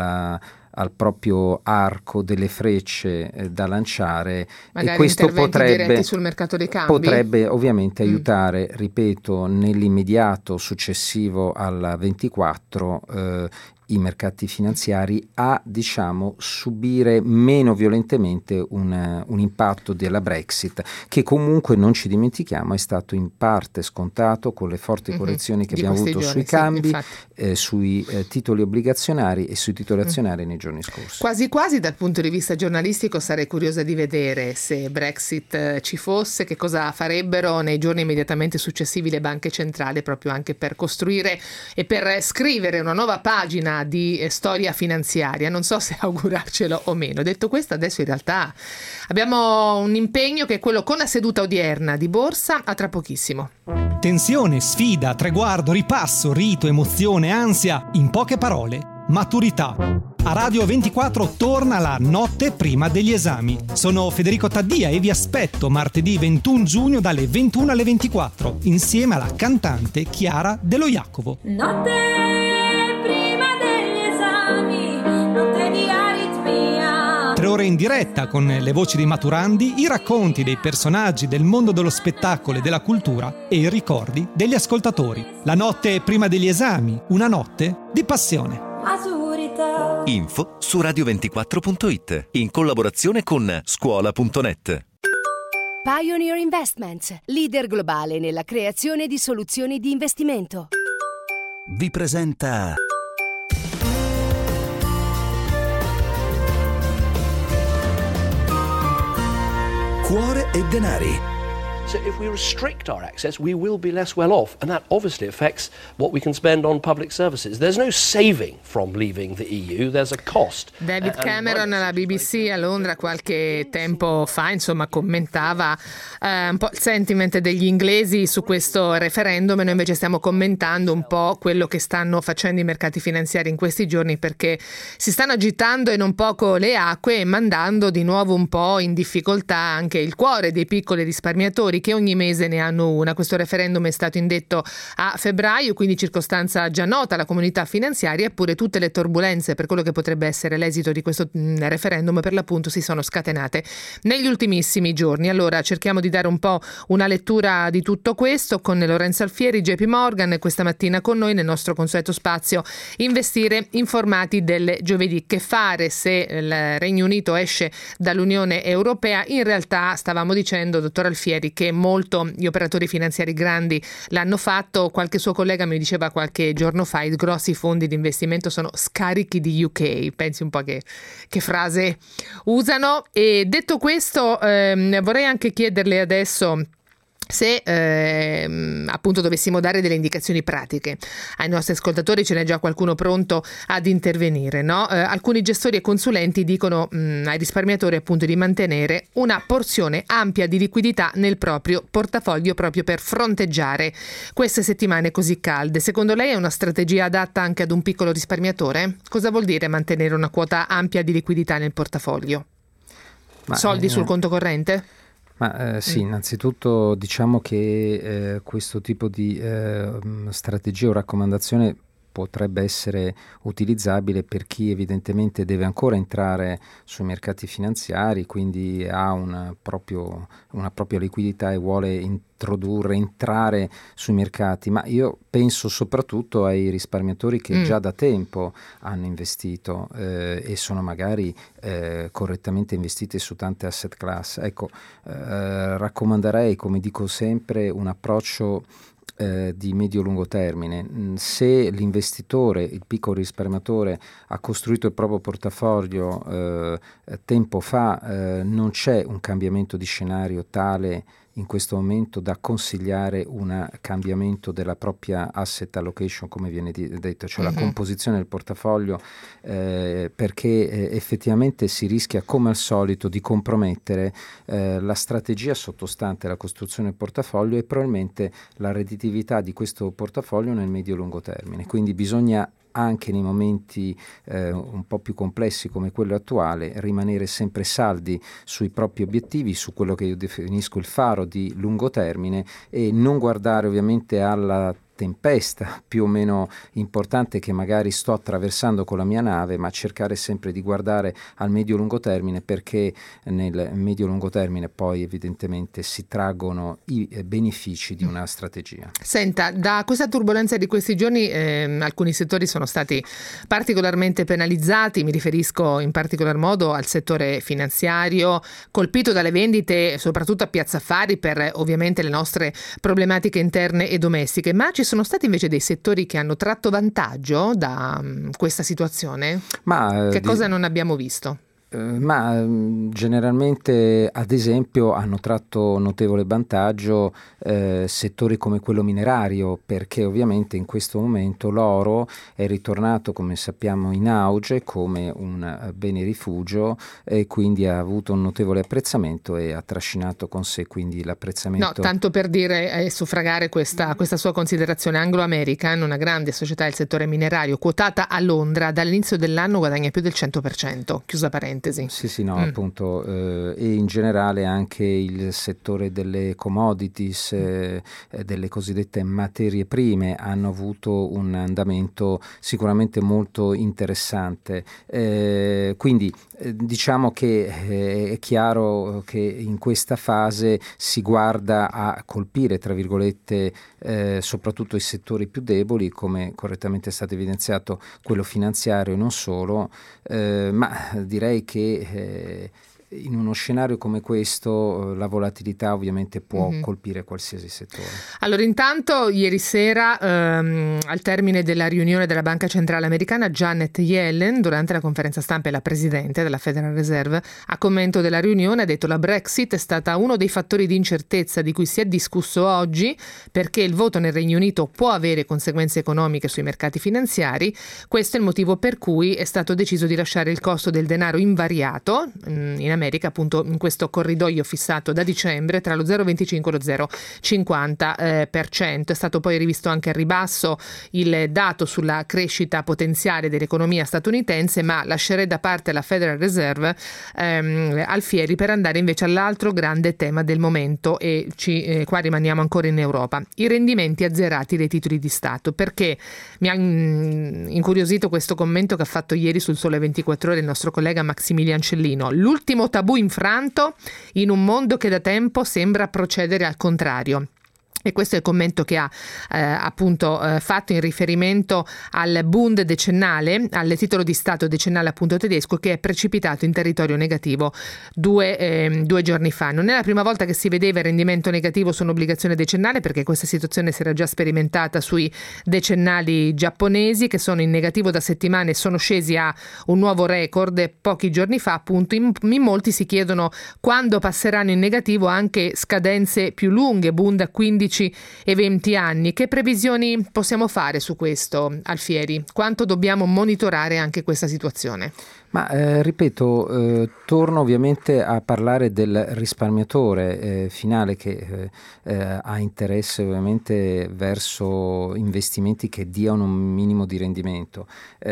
al proprio arco delle frecce da lanciare, magari e questo diretti sul mercato dei cambi potrebbe ovviamente aiutare, ripeto, nell'immediato successivo al 24 i mercati finanziari a, diciamo, subire meno violentemente un impatto della Brexit, che comunque, non ci dimentichiamo, è stato in parte scontato con le forti correzioni che abbiamo avuto sui cambi, sui titoli obbligazionari e sui titoli azionari nei giorni scorsi. Quasi quasi dal punto di vista giornalistico sarei curiosa di vedere, se Brexit ci fosse, che cosa farebbero nei giorni immediatamente successivi le banche centrali, proprio anche per costruire e per scrivere una nuova pagina di storia finanziaria. Non so se augurarcelo o meno. Detto questo, adesso in realtà abbiamo un impegno che è quello con la seduta odierna di borsa. A tra pochissimo. Tensione, sfida, traguardo, ripasso, rito, emozione, ansia, in poche parole, maturità. A Radio 24 torna la notte prima degli esami. Sono Federico Taddia e vi aspetto martedì 21 giugno dalle 21 alle 24 insieme alla cantante Chiara Dello Jacovo. Notte prima degli esami, notte di aritmia. 3 ore in diretta con le voci dei maturandi, i racconti dei personaggi del mondo dello spettacolo e della cultura e i ricordi degli ascoltatori. La notte prima degli esami, una notte di passione. Maturità. Info su radio24.it in collaborazione con scuola.net. Pioneer Investments, leader globale nella creazione di soluzioni di investimento. Vi presenta Cuore e denari. So if we restrict our access, we will be less well off, and that obviously affects what we can spend on public services. There's no saving from leaving the EU, there's a cost. David Cameron alla BBC a Londra qualche tempo fa, insomma, commentava un po' il sentiment degli inglesi su questo referendum, e noi invece stiamo commentando un po' quello che stanno facendo i mercati finanziari in questi giorni, perché si stanno agitando e non poco le acque e mandando di nuovo un po' in difficoltà anche il cuore dei piccoli risparmiatori, che ogni mese ne hanno una. Questo referendum è stato indetto a febbraio, quindi circostanza già nota alla comunità finanziaria, eppure tutte le turbulenze per quello che potrebbe essere l'esito di questo referendum per l'appunto si sono scatenate negli ultimissimi giorni. Allora cerchiamo di dare un po' una lettura di tutto questo con Lorenzo Alfieri, JP Morgan, questa mattina con noi nel nostro consueto spazio Investire informati del giovedì. Che fare se il Regno Unito esce dall'Unione Europea? In realtà stavamo dicendo, dottor Alfieri, che molto gli operatori finanziari grandi l'hanno fatto. Qualche suo collega mi diceva qualche giorno fa: i grossi fondi di investimento sono scarichi di UK. Pensi un po' che frase usano. E detto questo, vorrei anche chiederle adesso se appunto dovessimo dare delle indicazioni pratiche ai nostri ascoltatori. Ce n'è già qualcuno pronto ad intervenire, no? Alcuni gestori e consulenti dicono ai risparmiatori appunto di mantenere una porzione ampia di liquidità nel proprio portafoglio proprio per fronteggiare queste settimane così calde. Secondo lei è una strategia adatta anche ad un piccolo risparmiatore? Cosa vuol dire mantenere una quota ampia di liquidità nel portafoglio? Soldi sul conto corrente? Sì, innanzitutto diciamo che questo tipo di strategia o raccomandazione potrebbe essere utilizzabile per chi evidentemente deve ancora entrare sui mercati finanziari, quindi ha una propria liquidità e vuole entrare sui mercati, ma io penso soprattutto ai risparmiatori che già da tempo hanno investito e sono magari correttamente investiti su tante asset class. Ecco, raccomanderei, come dico sempre, un approccio di medio-lungo termine. Se l'investitore, il piccolo risparmiatore, ha costruito il proprio portafoglio tempo fa, non c'è un cambiamento di scenario tale in questo momento da consigliare un cambiamento della propria asset allocation, come viene detto, cioè la composizione del portafoglio, perché effettivamente si rischia, come al solito, di compromettere la strategia sottostante alla costruzione del portafoglio e probabilmente la redditività di questo portafoglio nel medio-lungo termine. Quindi bisogna anche nei momenti un po' più complessi come quello attuale rimanere sempre saldi sui propri obiettivi, su quello che io definisco il faro di lungo termine, e non guardare ovviamente alla tempesta più o meno importante che magari sto attraversando con la mia nave, ma cercare sempre di guardare al medio-lungo termine, perché nel medio-lungo termine poi evidentemente si traggono i benefici di una strategia. Senta, da questa turbolenza di questi giorni alcuni settori sono stati particolarmente penalizzati, mi riferisco in particolar modo al settore finanziario, colpito dalle vendite soprattutto a Piazza Affari per ovviamente le nostre problematiche interne e domestiche, ma ci sono stati invece dei settori che hanno tratto vantaggio da questa situazione? Che cosa non abbiamo visto? Ma generalmente, ad esempio, hanno tratto notevole vantaggio settori come quello minerario, perché ovviamente in questo momento l'oro è ritornato, come sappiamo, in auge come un bene rifugio, e quindi ha avuto un notevole apprezzamento e ha trascinato con sé quindi l'apprezzamento. No, tanto per dire e suffragare questa sua considerazione, Anglo American, una grande società del settore minerario quotata a Londra, dall'inizio dell'anno guadagna più del 100%, chiusa parentesi. Sì, no, appunto, e in generale anche il settore delle commodities, delle cosiddette materie prime, hanno avuto un andamento sicuramente molto interessante. Quindi diciamo che è chiaro che in questa fase si guarda a colpire, tra virgolette, soprattutto i settori più deboli, come correttamente è stato evidenziato quello finanziario e non solo, ma direi che in uno scenario come questo la volatilità ovviamente può colpire qualsiasi settore. Allora, intanto ieri sera al termine della riunione della Banca Centrale Americana, Janet Yellen, durante la conferenza stampa, e la Presidente della Federal Reserve, a commento della riunione ha detto: la Brexit è stata uno dei fattori di incertezza di cui si è discusso oggi, perché il voto nel Regno Unito può avere conseguenze economiche sui mercati finanziari. Questo è il motivo per cui è stato deciso di lasciare il costo del denaro invariato in America, appunto in questo corridoio fissato da dicembre tra lo 0,25 e lo 0,50%. È stato poi rivisto anche al ribasso il dato sulla crescita potenziale dell'economia statunitense, ma lascerei da parte la Federal Reserve Alfieri per andare invece all'altro grande tema del momento, e qua rimaniamo ancora in Europa: i rendimenti azzerati dei titoli di Stato. Perché mi ha incuriosito questo commento che ha fatto ieri sul Sole 24 Ore il nostro collega Maximilian Cellino: l'ultimo tabù infranto in un mondo che da tempo sembra procedere al contrario. E questo è il commento che ha fatto in riferimento al Bund decennale, al titolo di Stato decennale appunto tedesco, che è precipitato in territorio negativo due giorni fa. Non è la prima volta che si vedeva il rendimento negativo su un'obbligazione decennale, perché questa situazione si era già sperimentata sui decennali giapponesi, che sono in negativo da settimane e sono scesi a un nuovo record pochi giorni fa. Appunto in molti si chiedono quando passeranno in negativo anche scadenze più lunghe, Bund a 15 e 20 anni. Che previsioni possiamo fare su questo, Alfieri? Quanto dobbiamo monitorare anche questa situazione? Ma ripeto, torno ovviamente a parlare del risparmiatore finale che ha interesse ovviamente verso investimenti che diano un minimo di rendimento.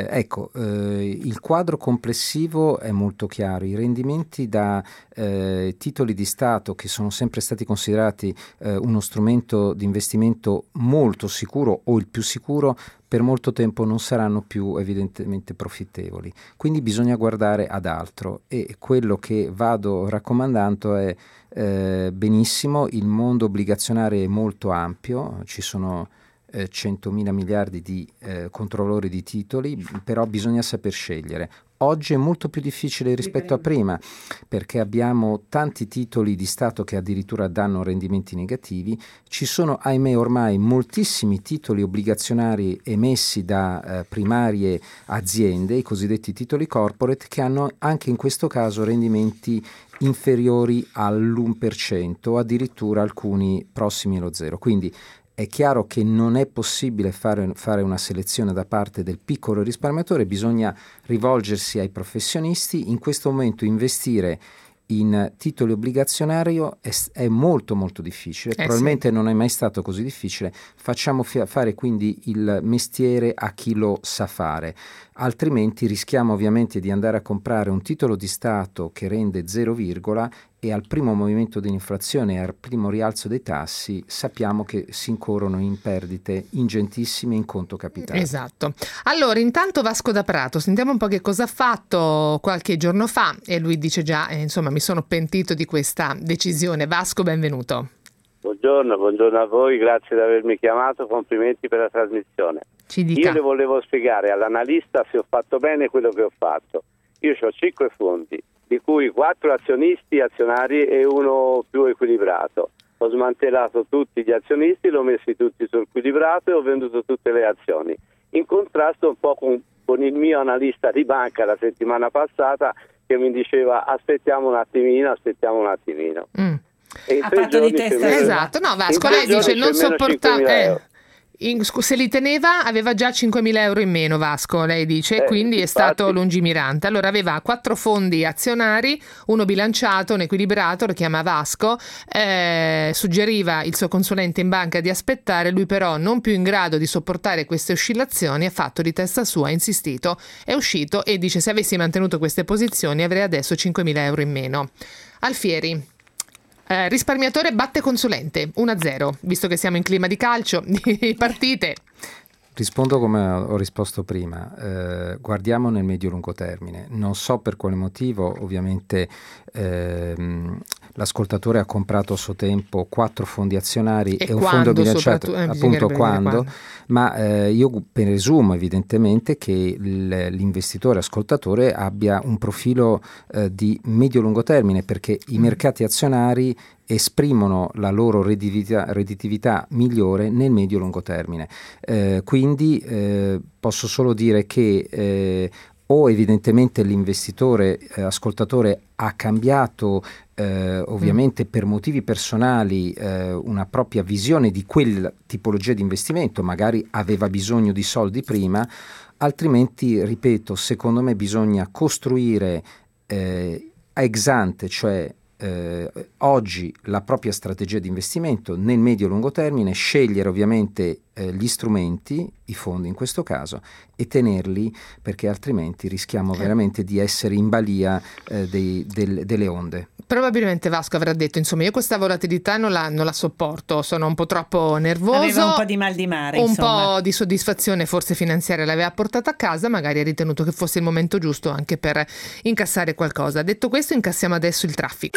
Il quadro complessivo è molto chiaro. I rendimenti da titoli di Stato, che sono sempre stati considerati uno strumento di investimento molto sicuro o il più sicuro, per molto tempo non saranno più evidentemente profittevoli. Quindi bisogna guardare ad altro, e quello che vado raccomandando è benissimo, il mondo obbligazionario è molto ampio, ci sono 100.000 miliardi di controllori di titoli, però bisogna saper scegliere. Oggi è molto più difficile rispetto a prima, perché abbiamo tanti titoli di Stato che addirittura danno rendimenti negativi. Ci sono, ahimè, ormai moltissimi titoli obbligazionari emessi da primarie aziende, i cosiddetti titoli corporate, che hanno anche in questo caso rendimenti inferiori all'1%, addirittura alcuni prossimi allo zero. Quindi è chiaro che non è possibile fare una selezione da parte del piccolo risparmiatore, bisogna rivolgersi ai professionisti. In questo momento investire in titoli obbligazionari è molto molto difficile, probabilmente non è mai stato così difficile. Facciamo fare quindi il mestiere a chi lo sa fare, altrimenti rischiamo ovviamente di andare a comprare un titolo di Stato che rende 0, e al primo movimento di inflazione e al primo rialzo dei tassi sappiamo che si incorrono in perdite ingentissime in conto capitale. Esatto. Allora, intanto Vasco da Prato, sentiamo un po' che cosa ha fatto qualche giorno fa, e lui dice già, insomma, mi sono pentito di questa decisione. Vasco, benvenuto. Buongiorno a voi, grazie di avermi chiamato, complimenti per la trasmissione. Ci dica. Io le volevo spiegare all'analista se ho fatto bene quello che ho fatto. Io ho 5 fondi, di cui 4 azionari e uno più equilibrato. Ho smantellato tutti gli azionisti, li ho messi tutti sul equilibrato e ho venduto tutte le azioni. In contrasto un po' con il mio analista di banca la settimana passata che mi diceva aspettiamo un attimino. E in Ha 3 fatto di giorni testa c'è meno- Esatto, no Vasco, in 3 lei dice giorni non c'è meno 5.000 sopportava... euro. Se li teneva aveva già 5.000 euro in meno, Vasco, lei dice, quindi è infatti. stato lungimirante. Allora aveva 4 fondi azionari, uno bilanciato, un equilibrato, lo chiama Vasco, suggeriva il suo consulente in banca di aspettare, lui però non più in grado di sopportare queste oscillazioni ha fatto di testa sua, ha insistito, è uscito e dice se avessi mantenuto queste posizioni avrei adesso 5.000 euro in meno. Alfieri. Risparmiatore batte consulente 1-0, visto che siamo in clima di calcio, di partite. Rispondo come ho risposto prima, guardiamo nel medio-lungo termine. Non so per quale motivo, ovviamente l'ascoltatore ha comprato a suo tempo 4 fondi azionari e un fondo bilanciato, appunto quando, ma io presumo evidentemente che l'investitore ascoltatore abbia un profilo di medio-lungo termine, perché i mercati azionari esprimono la loro redditività migliore nel medio-lungo termine. Quindi posso solo dire che o evidentemente l'investitore ascoltatore ha cambiato ovviamente per motivi personali una propria visione di quella tipologia di investimento, magari aveva bisogno di soldi prima, altrimenti, ripeto, secondo me bisogna costruire ex ante, cioè oggi la propria strategia di investimento nel medio-lungo termine, scegliere ovviamente gli strumenti, i fondi in questo caso, e tenerli, perché altrimenti rischiamo veramente di essere in balia delle onde. Probabilmente Vasco avrà detto, insomma, io questa volatilità non la sopporto, sono un po' troppo nervoso. Aveva un po' di mal di mare, un insomma. po' di soddisfazione forse finanziaria l'aveva portata a casa, magari ha ritenuto che fosse il momento giusto anche per incassare qualcosa. Detto questo, incassiamo adesso il traffico.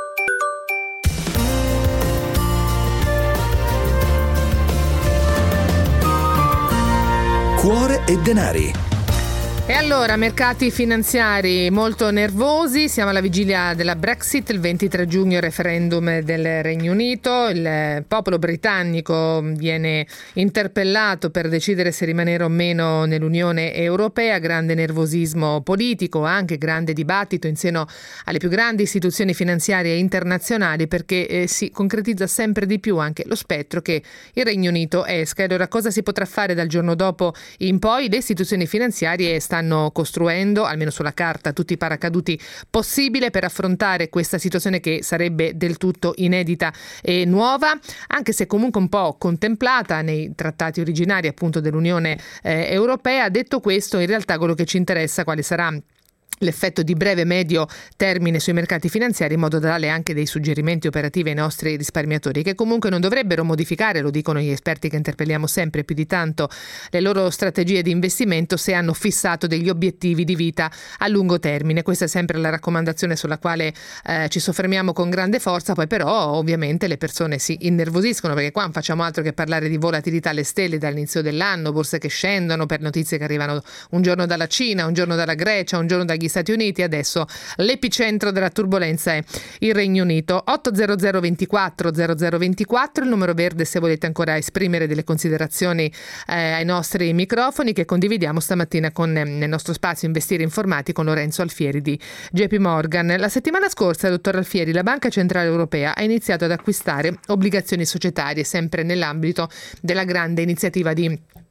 Cuore e denari. E allora, mercati finanziari molto nervosi, siamo alla vigilia della Brexit, il 23 giugno referendum del Regno Unito, il popolo britannico viene interpellato per decidere se rimanere o meno nell'Unione Europea, grande nervosismo politico, anche grande dibattito in seno alle più grandi istituzioni finanziarie internazionali, perché si concretizza sempre di più anche lo spettro che il Regno Unito esca. E allora cosa si potrà fare dal giorno dopo in poi? Le istituzioni finanziarie stanno costruendo, almeno sulla carta, tutti i paracaduti possibili per affrontare questa situazione che sarebbe del tutto inedita e nuova, anche se comunque un po' contemplata nei trattati originari appunto dell'Unione Europea. Detto questo, in realtà quello che ci interessa quale sarà l'effetto di breve e medio termine sui mercati finanziari, in modo da dare anche dei suggerimenti operativi ai nostri risparmiatori, che comunque non dovrebbero modificare, lo dicono gli esperti che interpelliamo sempre più di tanto, le loro strategie di investimento se hanno fissato degli obiettivi di vita a lungo termine. Questa è sempre la raccomandazione sulla quale ci soffermiamo con grande forza. Poi però ovviamente le persone si innervosiscono, perché qua non facciamo altro che parlare di volatilità alle stelle dall'inizio dell'anno, borse che scendono per notizie che arrivano un giorno dalla Cina, un giorno dalla Grecia, un giorno dagli Stati Uniti. Adesso l'epicentro della turbolenza è il Regno Unito. 800 24 0024 il numero verde se volete ancora esprimere delle considerazioni ai nostri microfoni, che condividiamo stamattina con nel nostro spazio Investire Informati con Lorenzo Alfieri di JP Morgan. La settimana scorsa, dottor Alfieri, la Banca Centrale Europea ha iniziato ad acquistare obbligazioni societarie, sempre nell'ambito della grande iniziativa di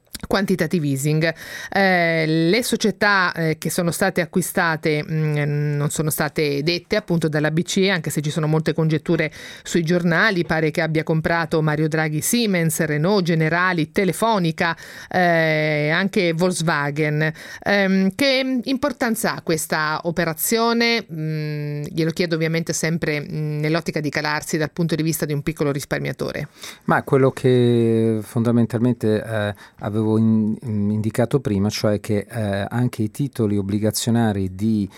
quantitative easing. Le società che sono state acquistate non sono state dette appunto dalla BCE, anche se ci sono molte congetture sui giornali. Pare che abbia comprato Mario Draghi Siemens, Renault, Generali, Telefonica, anche Volkswagen. Che importanza ha questa operazione? Glielo chiedo ovviamente sempre nell'ottica di calarsi dal punto di vista di un piccolo risparmiatore. Ma quello che fondamentalmente avevo indicato prima, cioè che anche i titoli obbligazionari di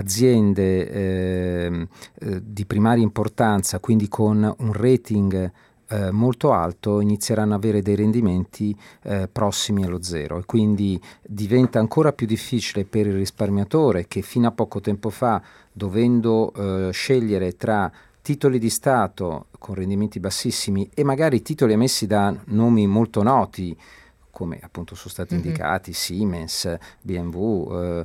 aziende di primaria importanza, quindi con un rating molto alto, inizieranno ad avere dei rendimenti prossimi allo zero, e quindi diventa ancora più difficile per il risparmiatore che fino a poco tempo fa, dovendo scegliere tra titoli di Stato con rendimenti bassissimi e magari titoli emessi da nomi molto noti, come appunto sono stati indicati Siemens, BMW,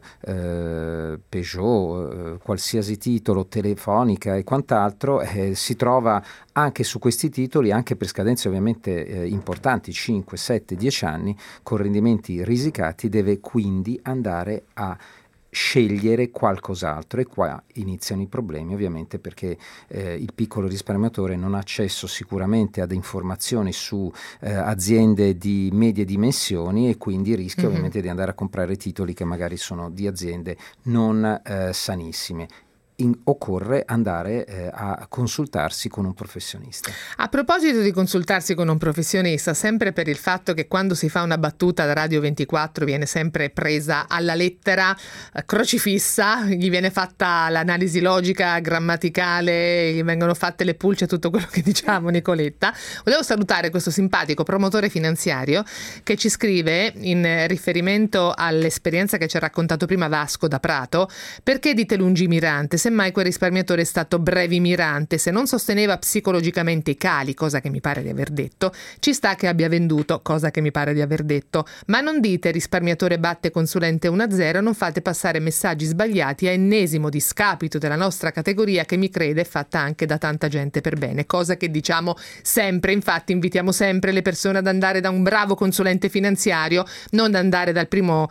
Peugeot, qualsiasi titolo, Telefonica e quant'altro, si trova anche su questi titoli, anche per scadenze ovviamente importanti, 5, 7, 10 anni, con rendimenti risicati, deve quindi andare a scegliere qualcos'altro, e qua iniziano i problemi ovviamente, perché il piccolo risparmiatore non ha accesso sicuramente ad informazioni su aziende di medie dimensioni, e quindi rischia ovviamente di andare a comprare titoli che magari sono di aziende non sanissime. Occorre andare a consultarsi con un professionista. A proposito di consultarsi con un professionista, sempre per il fatto che quando si fa una battuta da Radio 24 viene sempre presa alla lettera, crocifissa, gli viene fatta l'analisi logica, grammaticale, gli vengono fatte le pulce, tutto quello che diciamo, Nicoletta. Volevo salutare questo simpatico promotore finanziario che ci scrive, in riferimento all'esperienza che ci ha raccontato prima Vasco da Prato: perché dite lungimirante? Semmai quel risparmiatore è stato brevimirante. Se non sosteneva psicologicamente i cali, cosa che mi pare di aver detto, ci sta che abbia venduto, cosa che mi pare di aver detto. Ma non dite risparmiatore batte consulente 1-0, non fate passare messaggi sbagliati a ennesimo discapito della nostra categoria, che mi crede è fatta anche da tanta gente per bene, cosa che diciamo sempre. Infatti invitiamo sempre le persone ad andare da un bravo consulente finanziario, non ad andare dal primo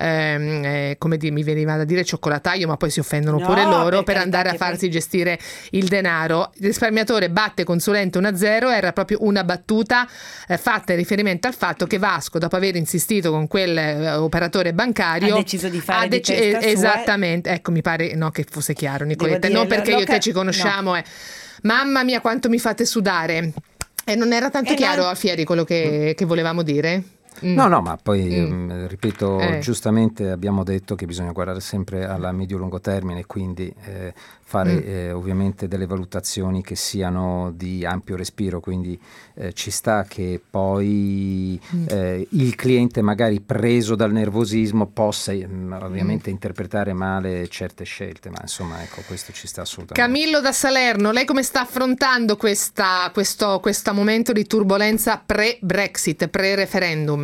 come mi veniva da dire cioccolataio, ma poi si offendono pure loro, per andare a farsi gestire il denaro. Il risparmiatore batte consulente 1-0 era proprio una battuta fatta in riferimento al fatto che Vasco, dopo aver insistito con quel operatore bancario, ha deciso di fare di testa sua. Esattamente, ecco, mi pare che fosse chiaro, Nicoletta, non perché io e te ci conosciamo, mamma mia quanto mi fate sudare, e non era tanto chiaro, Alfieri, quello che volevamo dire? No, ma poi ripeto, giustamente abbiamo detto che bisogna guardare sempre alla medio-lungo termine, quindi fare ovviamente delle valutazioni che siano di ampio respiro, quindi ci sta che poi il cliente, magari preso dal nervosismo, possa ovviamente interpretare male certe scelte, ma insomma, ecco, questo ci sta assolutamente. Camillo da Salerno, lei come sta affrontando questo momento di turbolenza pre-Brexit, pre-referendum?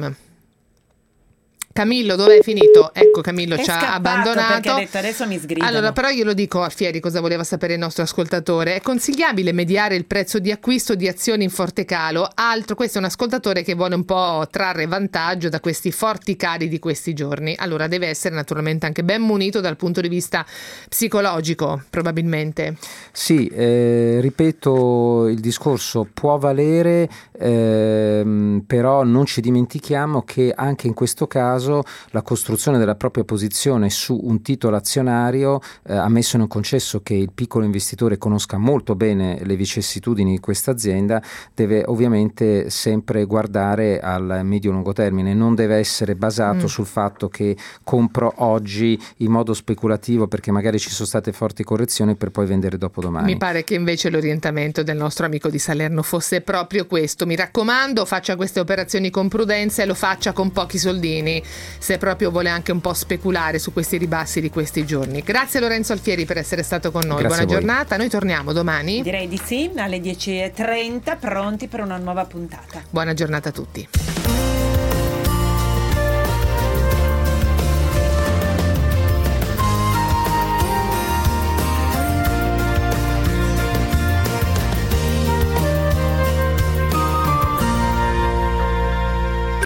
Camillo, dove è finito? Ecco, Camillo ci ha abbandonato perché ha detto adesso mi sgridano. Allora, però glielo dico, Alfieri, cosa voleva sapere il nostro ascoltatore. È consigliabile mediare il prezzo di acquisto di azioni in forte calo? Altro, questo è un ascoltatore che vuole un po' trarre vantaggio da questi forti cali di questi giorni. Allora deve essere naturalmente anche ben munito dal punto di vista psicologico, probabilmente. Sì, ripeto, il discorso può valere, però non ci dimentichiamo che anche in questo caso la costruzione della propria posizione su un titolo azionario, ammesso e non concesso che il piccolo investitore conosca molto bene le vicissitudini di questa azienda, deve ovviamente sempre guardare al medio-lungo termine, non deve essere basato sul fatto che compro oggi in modo speculativo perché magari ci sono state forti correzioni per poi vendere dopodomani. Mi pare che invece l'orientamento del nostro amico di Salerno fosse proprio questo. Mi raccomando, faccia queste operazioni con prudenza e lo faccia con pochi soldini, se proprio vuole anche un po' speculare su questi ribassi di questi giorni. Grazie Lorenzo Alfieri per essere stato con noi. Grazie. Buona giornata, noi torniamo domani. Direi di sì, alle 10:30, pronti per una nuova puntata. Buona giornata a tutti.